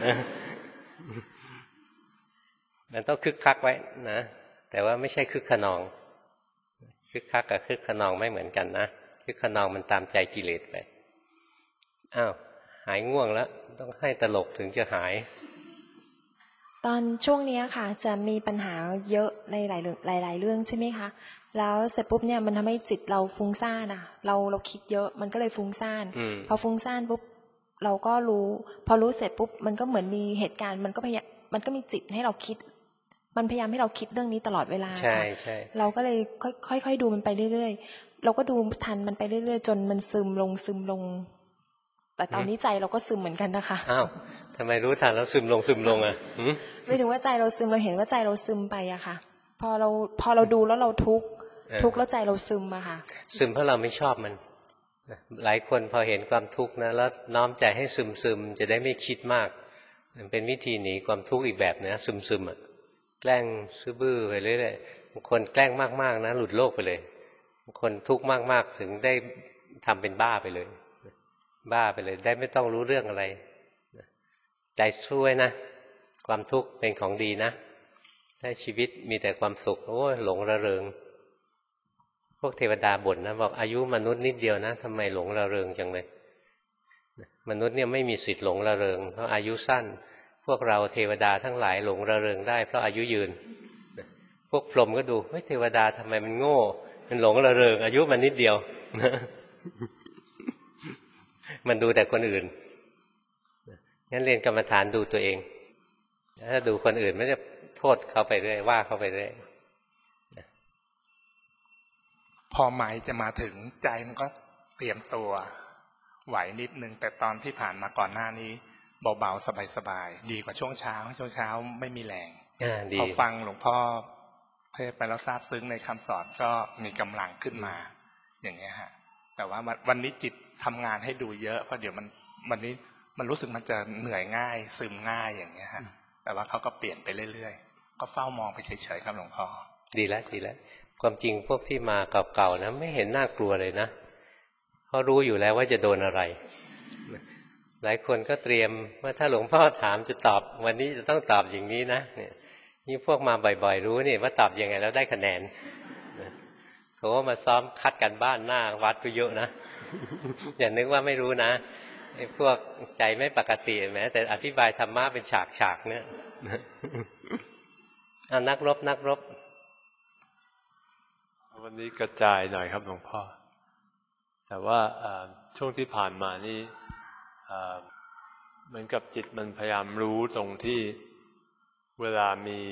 มันต้องคึกคักไว้นะแต่ว่าไม่ใช่คึกขนองคึกคักกับคึกขนองไม่เหมือนกันนะคึกขนองมันตามใจกิเลสไปอ้าวหายง่วงแล้วต้องให้ตลกถึงจะหายตอนช่วงนี้ค่ะจะมีปัญหาเยอะในหลายเรื่องใช่ไหมคะแล้วเสร็จปุ๊บเนี่ยมันทำให้จิตเราฟุ้งซ่านอ่ะเราคิดเยอะมันก็เลยฟุ้งซ่านพอฟุ้งซ่านปุ๊บเราก็รู้พอรู้เสร็จปุ๊บมันก็เหมือนมีเหตุการณ์มันก็มีจิตให้เราคิดมันพยายามให้เราคิดเรื่องนี้ตลอดเวลาค่ะเราก็เลยค่อยๆดูมันไปเรื่อยๆเราก็ดูทันมันไปเรื่อยๆจนมันซึมลงแต่ตอนนี้ใจเราก็ซึมเหมือนกันนะคะอ้าวทำไมรู้ทันแล้วซึมลงอ่ะไม่ถึงว่าใจเราซึมเราเห็นว่าใจเราซึมไปอะค่ะพอเราดูแล้วเราทุกข์แล้วใจเราซึมอะค่ะซึมเพราะเราไม่ชอบมันหลายคนพอเห็นความทุกข์นะแล้วน้อมใจให้ซึมจะได้ไม่คิดมากมันเป็นวิธีหนีความทุกข์อีกแบบนะซึมอ่ะแกล้งซื่อบื้อไปเรื่อยๆบางคนแกล้งมากๆนะหลุดโลกไปเลยบางคนทุกข์มากๆถึงได้ทำเป็นบ้าไปเลยได้ไม่ต้องรู้เรื่องอะไรใจช่วยนะความทุกข์เป็นของดีนะถ้าชีวิตมีแต่ความสุขโอ้ยหลงระเริงพวกเทวดาบ่นนะบอกอายุมนุษย์นิดเดียวนะทำไมหลงระเริงจังเลยมนุษย์เนี่ยไม่มีสิทธิ์หลงระเริงเพราะอายุสั้นพวกเราเทวดาทั้งหลายหลงระเริงได้เพราะอายุยืนพวกพรหมก็ดูเฮ้ยเทวดาทำไมมันโง่มันหลงระเริงอายุมันนิดเดียว มันดูแต่คนอื่นงั้นเรียนกรรมฐานดูตัวเองถ้าดูคนอื่นไม่ได้โทษเขาไปเรื่อยว่าเขาไปเรื่อยพอหมายจะมาถึงใจมันก็เตรียมตัวไหวนิดนึงแต่ตอนที่ผ่านมาก่อนหน้านี้เบาๆสบายๆดีกว่าช่วงเช้าไม่มีแรงพอฟังหลวงพ่อเทศไปแล้วซาบซึ้งในคำสอนก็มีกำลังขึ้นมาอย่างเงี้ยฮะแต่ว่าวันนี้จิตทำงานให้ดูเยอะเพราะเดี๋ยววันนี้มันรู้สึกมันจะเหนื่อยง่ายซึมง่ายอย่างเงี้ยฮะแต่ว่าเขาก็เปลี่ยนไปเรื่อยๆก็เฝ้ามองไปเฉยๆครับหลวงพ่อดีแล้วความจริงพวกที่มาเก่าๆนะไม่เห็นน่ากลัวเลยนะเขารู้อยู่แล้วว่าจะโดนอะไรหลายคนก็เตรียมว่าถ้าหลวงพ่อถามจะตอบวันนี้จะต้องตอบอย่างนี้นะนี่พวกมาบ่อยๆรู้นี่ว่าตอบยังไงแล้วได้คะแนนเขาว่ามาซ้อมคัดกันบ้านหน้าวัดก็เยอะนะอย่านึกว่าไม่รู้นะไอ้พวกใจไม่ปกติแม้แต่อธิบายธรรมะเป็นฉากๆเนี่ยนักรบวันนี้กระจายหน่อยครับหลวงพ่อแต่ว่าช่วงที่ผ่านมานี่เหมือนกับจิตมันพยายามรู้ตรงที่เวลา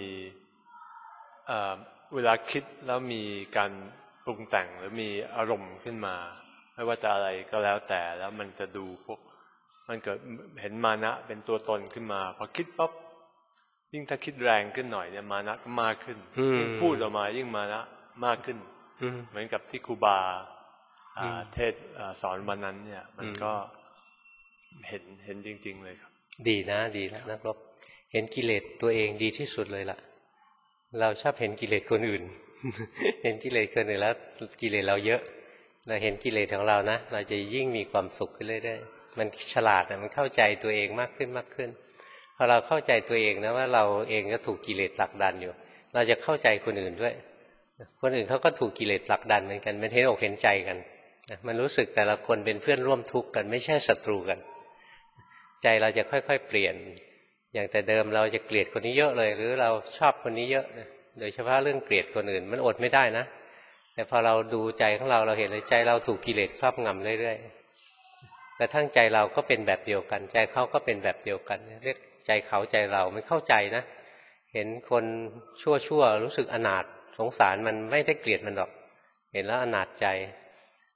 คิดแล้วมีการปรุงแต่งหรือมีอารมณ์ขึ้นมาไม่ว่าจะอะไรก็แล้วแต่แล้วมันจะดูมันเกิดเห็นมานะเป็นตัวตนขึ้นมาพอคิดปั๊บยิ่งถ้าคิดแรงขึ้นหน่อยเนี่ยมานะก็มากขึ้นพูดออกมายิ่งมานะมากขึ้นเหมือนกับที่ครูบาเทศสอนวันนั้นเนี่ยมันก็เห็นจริงๆเลยครับดีนะนักรบเห็นกิเลสตัวเองดีที่สุดเลยล่ะเราชอบเห็นกิเลสคนอื่น เห็นกิเลสคนอื่นแล้วกิเลสเราเยอะเราเห็นกิเลสของเรานะเราจะยิ่งมีความสุขขึ้นเรื่อยๆมันฉลาดนะมันเข้าใจตัวเองมากขึ้นพอเราเข้าใจตัวเองนะว่าเราเองก็ถูกกิเลสผลักดันอยู่เราจะเข้าใจคนอื่นด้วยคนอื่นเขาก็ถูกกิเลสผลักดันเหมือนกันมันเห็นอกเห็นใจกันมันรู้สึกแต่ละคนเป็นเพื่อนร่วมทุกข์กันไม่ใช่ศัตรูกันใจเราจะค่อยๆเปลี่ยนอย่างแต่เดิมเราจะเกลียดคนนี้เยอะเลยหรือเราชอบคนนี้เยอะโดยเฉพาะเรื่องเกลียดคนอื่นมันอดไม่ได้นะแต่พอเราดูใจของเราเห็นเลยใจเราถูกกิเลสครอบงำเรื่อยๆแต่ทั้งใจเราก็เป็นแบบเดียวกันใจเขาก็เป็นแบบเดียวกันเรียกใจเขาใจเรามันเข้าใจนะเห็นคนชั่วรู้สึกอนาถสงสารมันไม่ได้เกลียดมันหรอกเห็นแล้วอนาถใจ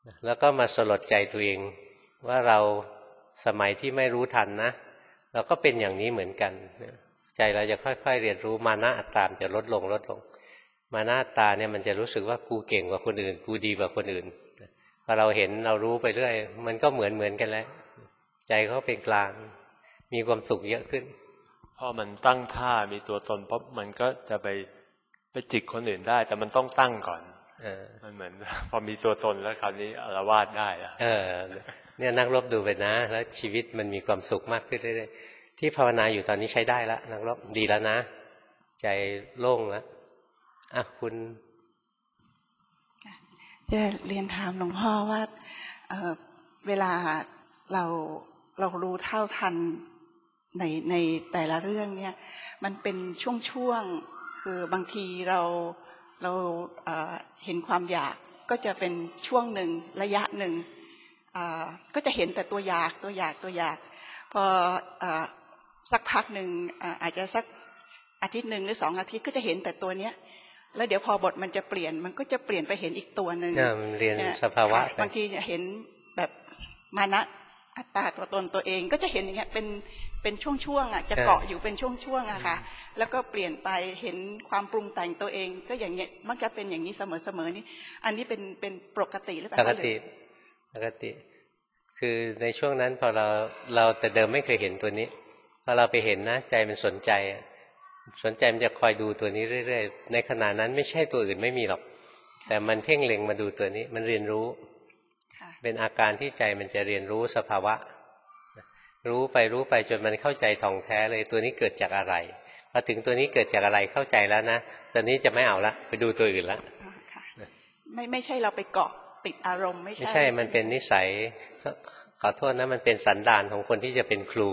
แล้วก็มาสลดใจตัวเองว่าเราสมัยที่ไม่รู้ทันนะเราก็เป็นอย่างนี้เหมือนกันใจเราจะค่อยๆเรียนรู้มานะอัตตาจะลดลงมานะอัตตาเนี่ยมันจะรู้สึกว่ากูเก่งกว่าคนอื่นกูดีกว่าคนอื่นพอเราเห็นเรารู้ไปเรื่อยมันก็เหมือนกันแล้วใจเขาเป็นกลางมีความสุขเยอะขึ้นพอมันตั้งท่ามีตัวตนปุ๊บมันก็จะไปจิกคนอื่นได้แต่มันต้องตั้งก่อนมันเหมือนพอมีตัวตนแล้วคราวนี้อาละวาดได้แล้วเนี่ยนักรบดูไปนะแล้วชีวิตมันมีความสุขมากขึ้นเรื่อยๆที่ภาวนาอยู่ตอนนี้ใช้ได้แล้วนักรบดีแล้วนะใจโล่งแล้วคุณจะเรียนถามหลวงพ่อว่าเวลาเรารู้เท่าทันในแต่ละเรื่องเนี่ยมันเป็นช่วงคือบางทีเราเห็นความอยากก็จะเป็นช่วงหนึ่งระยะหนึ่งก็จะเห็นแต่ตัวอยากพอสักพักหนึ่งอาจจะสักอาทิตย์หนึ่งหรือ2 อาทิตย์ก็จะเห็นแต่ตัวเนี้ยแล้วเดี๋ยวพอบทมันจะเปลี่ยนมันก็จะเปลี่ยนไปเห็นอีกตัวหนึ่งเรียนสภาวะบางทีจะเห็นแบบมานะอัตตาตัวตนตัวเองก็จะเห็นอย่างเงี้ยเป็นช่วงๆจะเกาะอยู่เป็นช่วงๆค่ะแล้วก็เปลี่ยนไปเห็นความปรุงแต่งตัวเองก็อย่างเงี้ยมักจะเป็นอย่างนี้เสมอนี่อันนี้เป็นปกติหรือเปล่าปกติคือในช่วงนั้นพอเราแต่เดิมไม่เคยเห็นตัวนี้พอเราไปเห็นนะใจมันสนใจมันจะคอยดูตัวนี้เรื่อยๆในขณะนั้นไม่ใช่ตัวอื่นไม่มีหรอกแต่มันเพ่งเล็งมาดูตัวนี้มันเรียนรู้เป็นอาการที่ใจมันจะเรียนรู้สภาวะรู้ไปจนมันเข้าใจท่องแท้เลยตัวนี้เกิดจากอะไรพอถึงตัวนี้เกิดจากอะไรเข้าใจแล้วนะตอนนี้จะไม่เอาละไปดูตัวอื่นละไม่ใช่เราไปเกาะติดอารมณ์ไม่ใช่มันเป็นนิสัยขอโทษนะมันเป็นสันดานของคนที่จะเป็นครู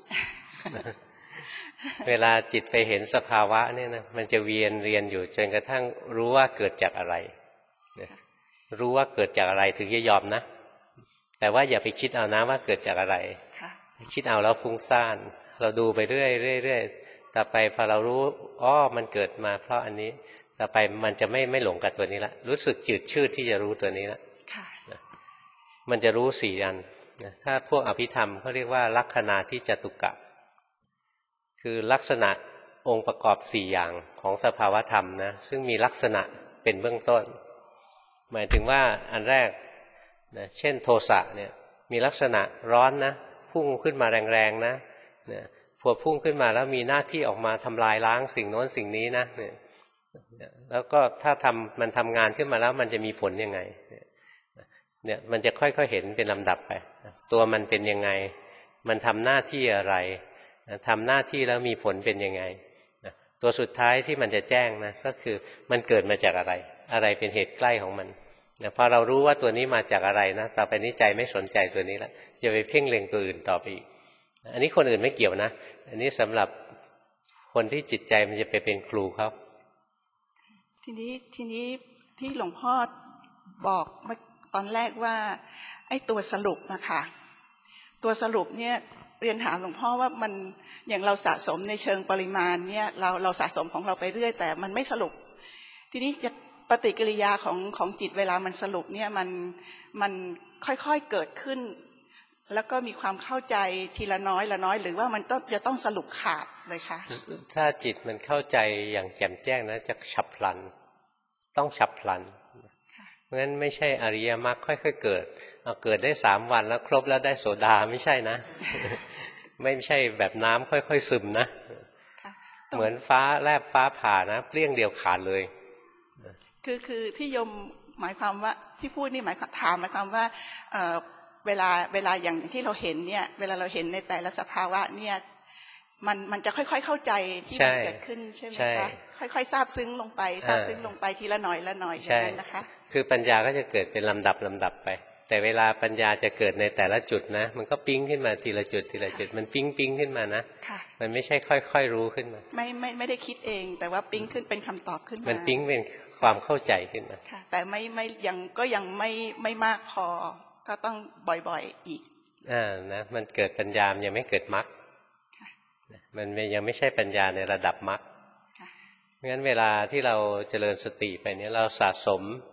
เวลาจิตไปเห็นสภาวะเนี่ยนะมันจะเรียนอยู่จนกระทั่งรู้ว่าเกิดจากอะไรรู้ว่าเกิดจากอะไรถึงจะยอมนะแต่ว่าอย่าไปคิดเอานะว่าเกิดจากอะไรคิดเอาแล้วฟุ้งซ่านเราดูไปเรื่อยต่อไปพอเรารู้มันเกิดมาเพราะอันนี้ต่อไปมันจะไม่หลงกับตัวนี้ละรู้สึกจืดชืดที่จะรู้ตัวนี้ละมันจะรู้4 อันถ้าพวกอภิธรรมเขาเรียกว่าลักขณาทิจตุกะคือลักษณะองค์ประกอบ4 อย่างของสภาวธรรมนะซึ่งมีลักษณะเป็นเบื้องต้นหมายถึงว่าอันแรกนะเช่นโทสะเนี่ยมีลักษณะร้อนนะพุ่งขึ้นมาแรงๆนะพอพุ่งขึ้นมาแล้วมีหน้าที่ออกมาทำลายล้างสิ่งโน้นสิ่งนี้นะแล้วก็ถ้ามันทำงานขึ้นมาแล้วมันจะมีผลยังไงเนี่ยมันจะค่อยๆเห็นเป็นลำดับไปตัวมันเป็นยังไงมันทำหน้าที่อะไรทำหน้าที่แล้วมีผลเป็นยังไงตัวสุดท้ายที่มันจะแจ้งนะก็คือมันเกิดมาจากอะไรเป็นเหตุใกล้ของมันพอเรารู้ว่าตัวนี้มาจากอะไรนะต่อไปนี้ใจไม่สนใจตัวนี้แล้วจะไปเพ่งเล็งตัวอื่นต่อไปอีกอันนี้คนอื่นไม่เกี่ยวนะอันนี้สำหรับคนที่จิตใจมันจะไปเป็นครูเขาทีนี้ที่หลวงพ่อบอกตอนแรกว่าไอ้ตัวสรุปนะคะตัวสรุปเนี่ยเรียนถามหลวงพ่อว่ามันอย่างเราสะสมในเชิงปริมาณเนี่ยเราสะสมของเราไปเรื่อยแต่มันไม่สรุปทีนี้จะปฏิกิริยาของจิตเวลามันสรุปเนี่ยมันค่อยๆเกิดขึ้นแล้วก็มีความเข้าใจทีละน้อยหรือว่ามันจะต้องสรุปขาดเลยคะถ้าจิตมันเข้าใจอย่างแจ่มแจ้งนะจะฉับพลันต้องฉับพลันเพราะฉะนั้นไม่ใช่อริยมรรคค่อยๆเกิดเกิดได้3 วันแล้วครบแล้วได้โสดาไม่ใช่นะ ไม่ใช่แบบน้ำค่อยๆซึมนะเหมือนฟ้าแลบฟ้าผ่านะเปรี้ยงเดียวขาดเลยคือที่โยมหมายความว่าที่พูดนี่หมายความว่าเวลาอย่างที่เราเห็นเนี่ยเวลาเราเห็นในแต่ละสภาวะเนี่ยมันจะค่อยๆเข้าใจที่มันเกิดขึ้นใช่ไหมคะค่อยๆซาบซึ้งลงไปทีละหน่อยอย่างนั้นนะคะคือปัญญาก็จะเกิดเป็นลำดับไปแต่เวลาปัญญาจะเกิดในแต่ละจุดนะมันก็ปิ๊งขึ้นมาทีละจุดมันปิ๊งขึ้นมานะมันไม่ใช่ค่อยๆรู้ขึ้นมาไม่ได้คิดเองแต่ว่าปิ๊งขึ้นเป็นคำตอบขึ้นมามันปิ๊งเป็นความเข้าใจขึ้นมาแต่ยังไม่มากพอก็ต้องบ่อยๆอีกนะมันเกิดปัญญายังไม่เกิดมรรคมันยังไม่ใช่ปัญญาในระดับมรรคงั้นเวลาที่เราเจริญสติไปเนี่ยเราสะสม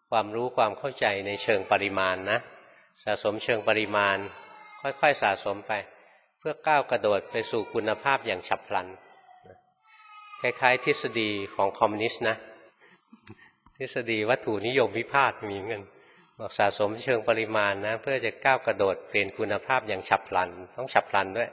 ความรู้ความเข้าใจในเชิงปริมาณนะสะสมเชิงปริมาณค่อยๆสะสมไปเพื่อก้าวกระโดดไปสู่คุณภาพอย่างฉับพลันคล้ายๆทฤษฎีของคอมมิวนิสต์นะทฤษฎีวัตถุนิยมวิพากษ์มีเงินบอกสะสมเชิงปริมาณนะเพื่อจะก้าวกระโดดเปลี่ยนคุณภาพอย่างฉับพลันต้องฉับพลันด้วย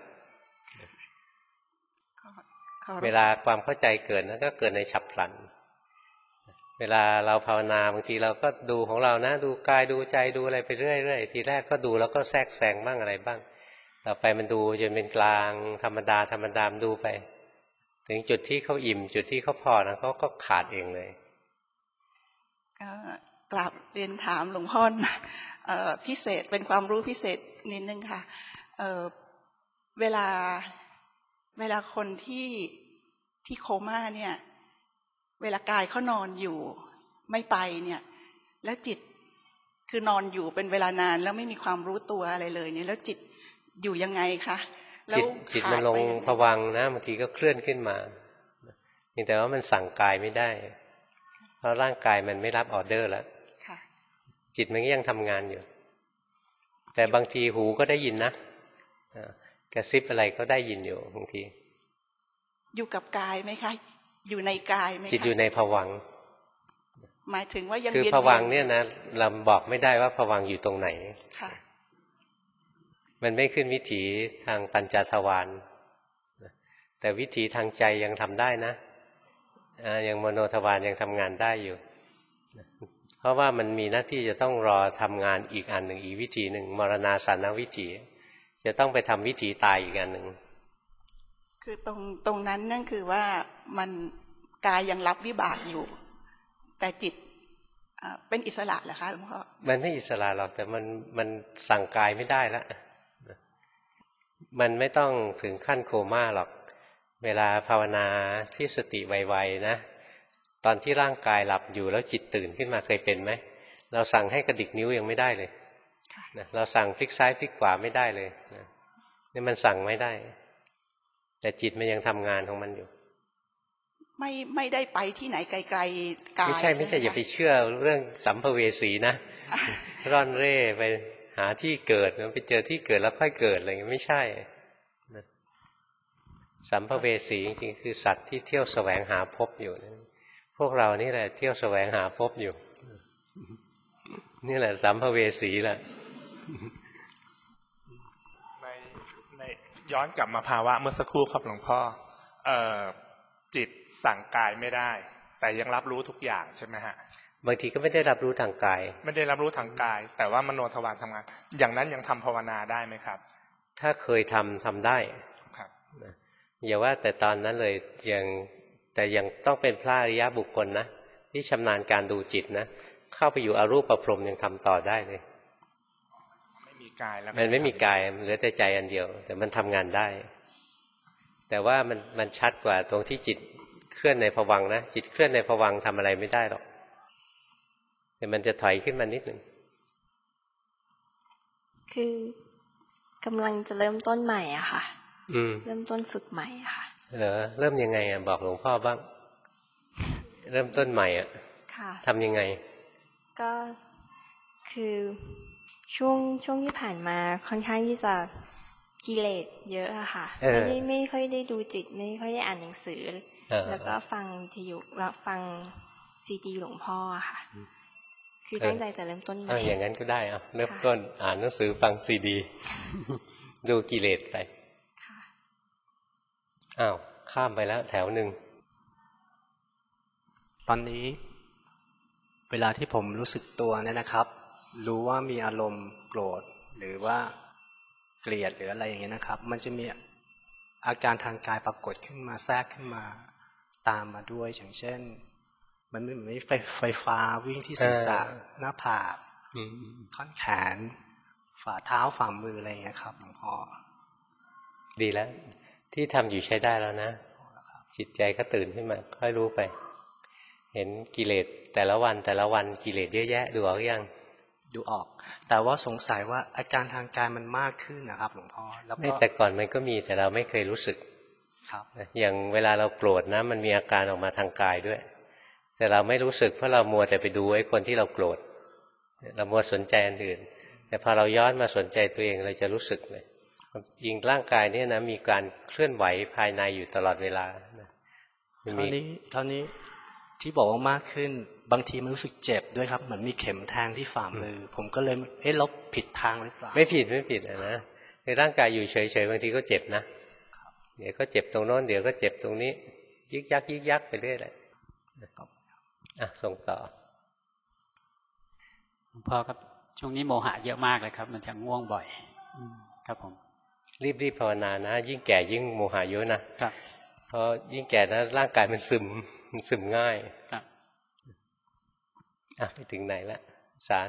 เวลาความเข้าใจเกิดนะก็เกิดในฉับพลันเวลาเราภาวนาบางทีเราก็ดูของเรานะดูกายดูใจดูอะไรไปเรื่อยๆทีแรกก็ดูแล้วก็แทรกแซงบ้างอะไรบ้างต่อไปมันดูจนเป็นกลางธรรมดาดูไปถึงจุดที่เขาอิ่มจุดที่เขาพอนะเขาก็ขาดเองเลยกราบเรียนถามหลวงพ่อพิเศษเป็นความรู้พิเศษนิดนึงค่ะเวลาคนที่โคม่าเนี่ยเวลากายเขานอนอยู่ไม่ไปเนี่ยแล้วจิตคือนอนอยู่เป็นเวลานานแล้วไม่มีความรู้ตัวอะไรเลยเนี่ยแล้วจิตอยู่ยังไงคะจิตมันลงภวังค์นะบางทีก็เคลื่อนขึ้นมาแต่ว่ามันสั่งกายไม่ได้เพราะร่างกายมันไม่รับออเดอร์แล้วจิตมันก็ยังทำงานอยู่แต่บางทีหูก็ได้ยินนะกระซิบอะไรก็ได้ยินอยู่บางทีอยู่กับกายไหมคะอยู่ในกายไหมคะจิตอยู่ในภวังค์หมายถึงว่ายังคือภวังค์เนี่ยนะเราบอกไม่ได้ว่าภวังค์อยู่ตรงไหนค่ะมันไม่ขึ้นวิถีทางปัญจทวารแต่วิถีทางใจยังทำได้นะยังมโนทวารยังทำงานได้อยู่เพราะว่ามันมีหน้าที่จะต้องรอทำงานอีกอันหนึ่งอีกวิธีหนึ่งมรณาสานวิถีจะต้องไปทำวิถีตายอีกอันหนึ่งคือตรงนั้นนั่นคือว่ามันกายยังรับวิบากอยู่แต่จิตเป็นอิสระเหรอคะหลวงพ่อมันไม่อิสระหรอกแต่มันสั่งกายไม่ได้ละมันไม่ต้องถึงขั้นโคม่าหรอกเวลาภาวนาที่สติไวๆนะตอนที่ร่างกายหลับอยู่แล้วจิตตื่นขึ้นมาเคยเป็นไหมเราสั่งให้กระดิกนิ้วยังไม่ได้เลยเราสั่งพลิกซ้ายพลิกขวาไม่ได้เลยนี่มันสั่งไม่ได้แต่จิตมันยังทำงานของมันอยู่ไม่ได้ไปที่ไหนไกลๆกายไม่ใช่อย่าไปเชื่อเรื่องสัมภเวสีนะร่อนเร่ไปหาที่เกิดไปเจอที่เกิดแล้วค่อยเกิดอะไรอย่างนี้ไม่ใช่สัมภเวสีจริงๆคือสัตว์ที่เที่ยวแสวงหาภพอยู่พวกเรานี่แหละเที่ยวแสวงหาภพอยู่นี่แหละสัมภเวสีแหละในย้อนกลับมาภาวะเมื่อสักครู่ครับหลวงพ่อจิตสั่งกายไม่ได้แต่ยังรับรู้ทุกอย่างใช่ไหมฮะบางทีก็ไม่ได้รับรู้ทางกายไม่ได้รับรู้ทางกายแต่ว่ามโนทวารทำงานอย่างนั้นยังทำภาวนาได้ไหมครับถ้าเคยทำได้ครับอย่าว่าแต่ตอนนั้นเลยแต่ยังต้องเป็นพระอริยบุคคลนะที่ชำนาญการดูจิตนะเข้าไปอยู่อรูปพรหมยังทำต่อได้เลยไม่มีกายแล้วมันไม่มีกายเหลือแต่ใจอันเดียวแต่มันทำงานได้แต่ว่ามันชัดกว่าตรงที่จิตเคลื่อนในภวังค์นะจิตเคลื่อนในภวังค์ทำอะไรไม่ได้หรอกแต่มันจะถอยขึ้นมานิดหนึ่งคือกำลังจะเริ่มต้นใหม่อะค่ะเริ่มต้นฝึกใหม่อะค่ะเริ่มยังไงอะบอกหลวงพ่อบ้างเริ่มต้นใหม่อะทำยังไงก็คือช่วงที่ผ่านมาค่อนข้างที่จะกิเลสเยอะอะค่ะไม่ค่อยได้ดูจิตไม่ค่อยได้อ่านหนังสือแล้วก็ฟังวิทยุแล้วฟังซีดีหลวงพ่อค่ะคือตั้งใจจะเริ่มต้นใหม่อย่างนั้นก็ได้เริ่มต้นอ่านหนังสือฟังซีดีดูกิเลสไปข้ามไปแล้วแถวหนึ่งตอนนี้เวลาที่ผมรู้สึกตัวเนี่ยนะครับรู้ว่ามีอารมณ์โกรธหรือว่าเกลียดหรืออะไรอย่างเงี้ยนะครับมันจะมีอาการทางกายปรากฏขึ้นมาแทรกขึ้นมาตามมาด้วยอย่างเช่นมันเหมือนไฟฟ้าวิ่งที่ศีรษะหน้าผากท่อนแขนฝ่าเท้าฝ่ามืออะไรอย่างเงี้ยครับหลวงพ่อดีแล้วที่ทำอยู่ใช้ได้แล้วนะจิตใจก็ตื่นขึ้นมาค่อยรู้ไปเห็นกิเลสแต่ละวันกิเลสเยอะแยะดูออกยังดูออกแต่ว่าสงสัยว่าอาการทางกายมันมากขึ้นนะครับหลวงพ่อแล้วก็แต่ก่อนมันก็มีแต่เราไม่เคยรู้สึกครับอย่างเวลาเราโกรธนะมันมีอาการออกมาทางกายด้วยแต่เราไม่รู้สึกเพราะเรามัวแต่ไปดูไอ้คนที่เราโกรธเรามัวสนใจอันอื่นแต่พอเราย้อนมาสนใจตัวเองเราจะรู้สึกเลยจริงร่างกายเนี่ยนะมีการเคลื่อนไหวภายในอยู่ตลอดเวลาเท่านี้ที่บอกว่ามากขึ้นบางทีมันรู้สึกเจ็บด้วยครับเหมือนมีเข็มแทงที่ฝ่ามือผมก็เลยเราผิดทางหรือเปล่าไม่ผิดนะในร่างกายอยู่เฉยๆบางทีก็เจ็บนะเดี๋ยวก็เจ็บตรงโน้นเดี๋ยวก็เจ็บตรงนี้ยึกยักไปเรื่อยเลยส่งต่อหลวงพ่อครับช่วงนี้โมหะเยอะมากเลยครับมันจะง่วงบ่อยครับผมรีบภาวนานะยิ่งแก่ยิ่งโมหะเยอะนะครับเพราะยิ่งแก่นะร่างกายมันซึมง่ายครับไปถึงไหนละสาร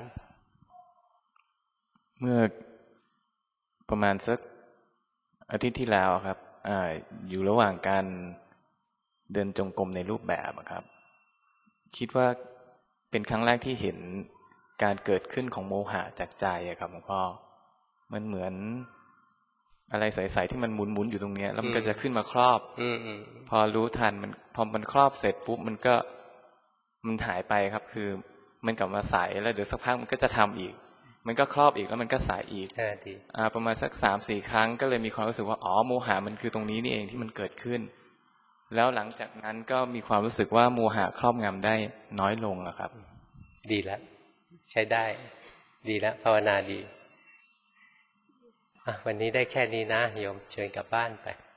เมื่อประมาณสักอาทิตย์ที่แล้วครับอยู่ระหว่างการเดินจงกรมในรูปแบบครับคิดว่าเป็นครั้งแรกที่เห็นการเกิดขึ้นของโมหะจากใจครับหลวงพ่อมันเหมือนอะไรใสๆที่มันหมุนๆอยู่ตรงนี้แล้วมันก็จะขึ้นมาครอบพอรู้ทันมันพอมันครอบเสร็จปุ๊บมันหายไปครับคือมันกลับมาใสแล้วเดี๋ยวสักพักมันก็จะทำอีกมันก็ครอบอีกแล้วมันก็ใสอีกประมาณสัก 3-4 ครั้งก็เลยมีความรู้สึกว่าโมหะมันคือตรงนี้นี่เองที่มันเกิดขึ้นแล้วหลังจากนั้นก็มีความรู้สึกว่าโมหะครอบงำได้น้อยลงครับดีแล้วใช้ได้ดีแล้วภาวนาดีวันนี้ได้แค่นี้นะโยมเชิญกลับบ้านไป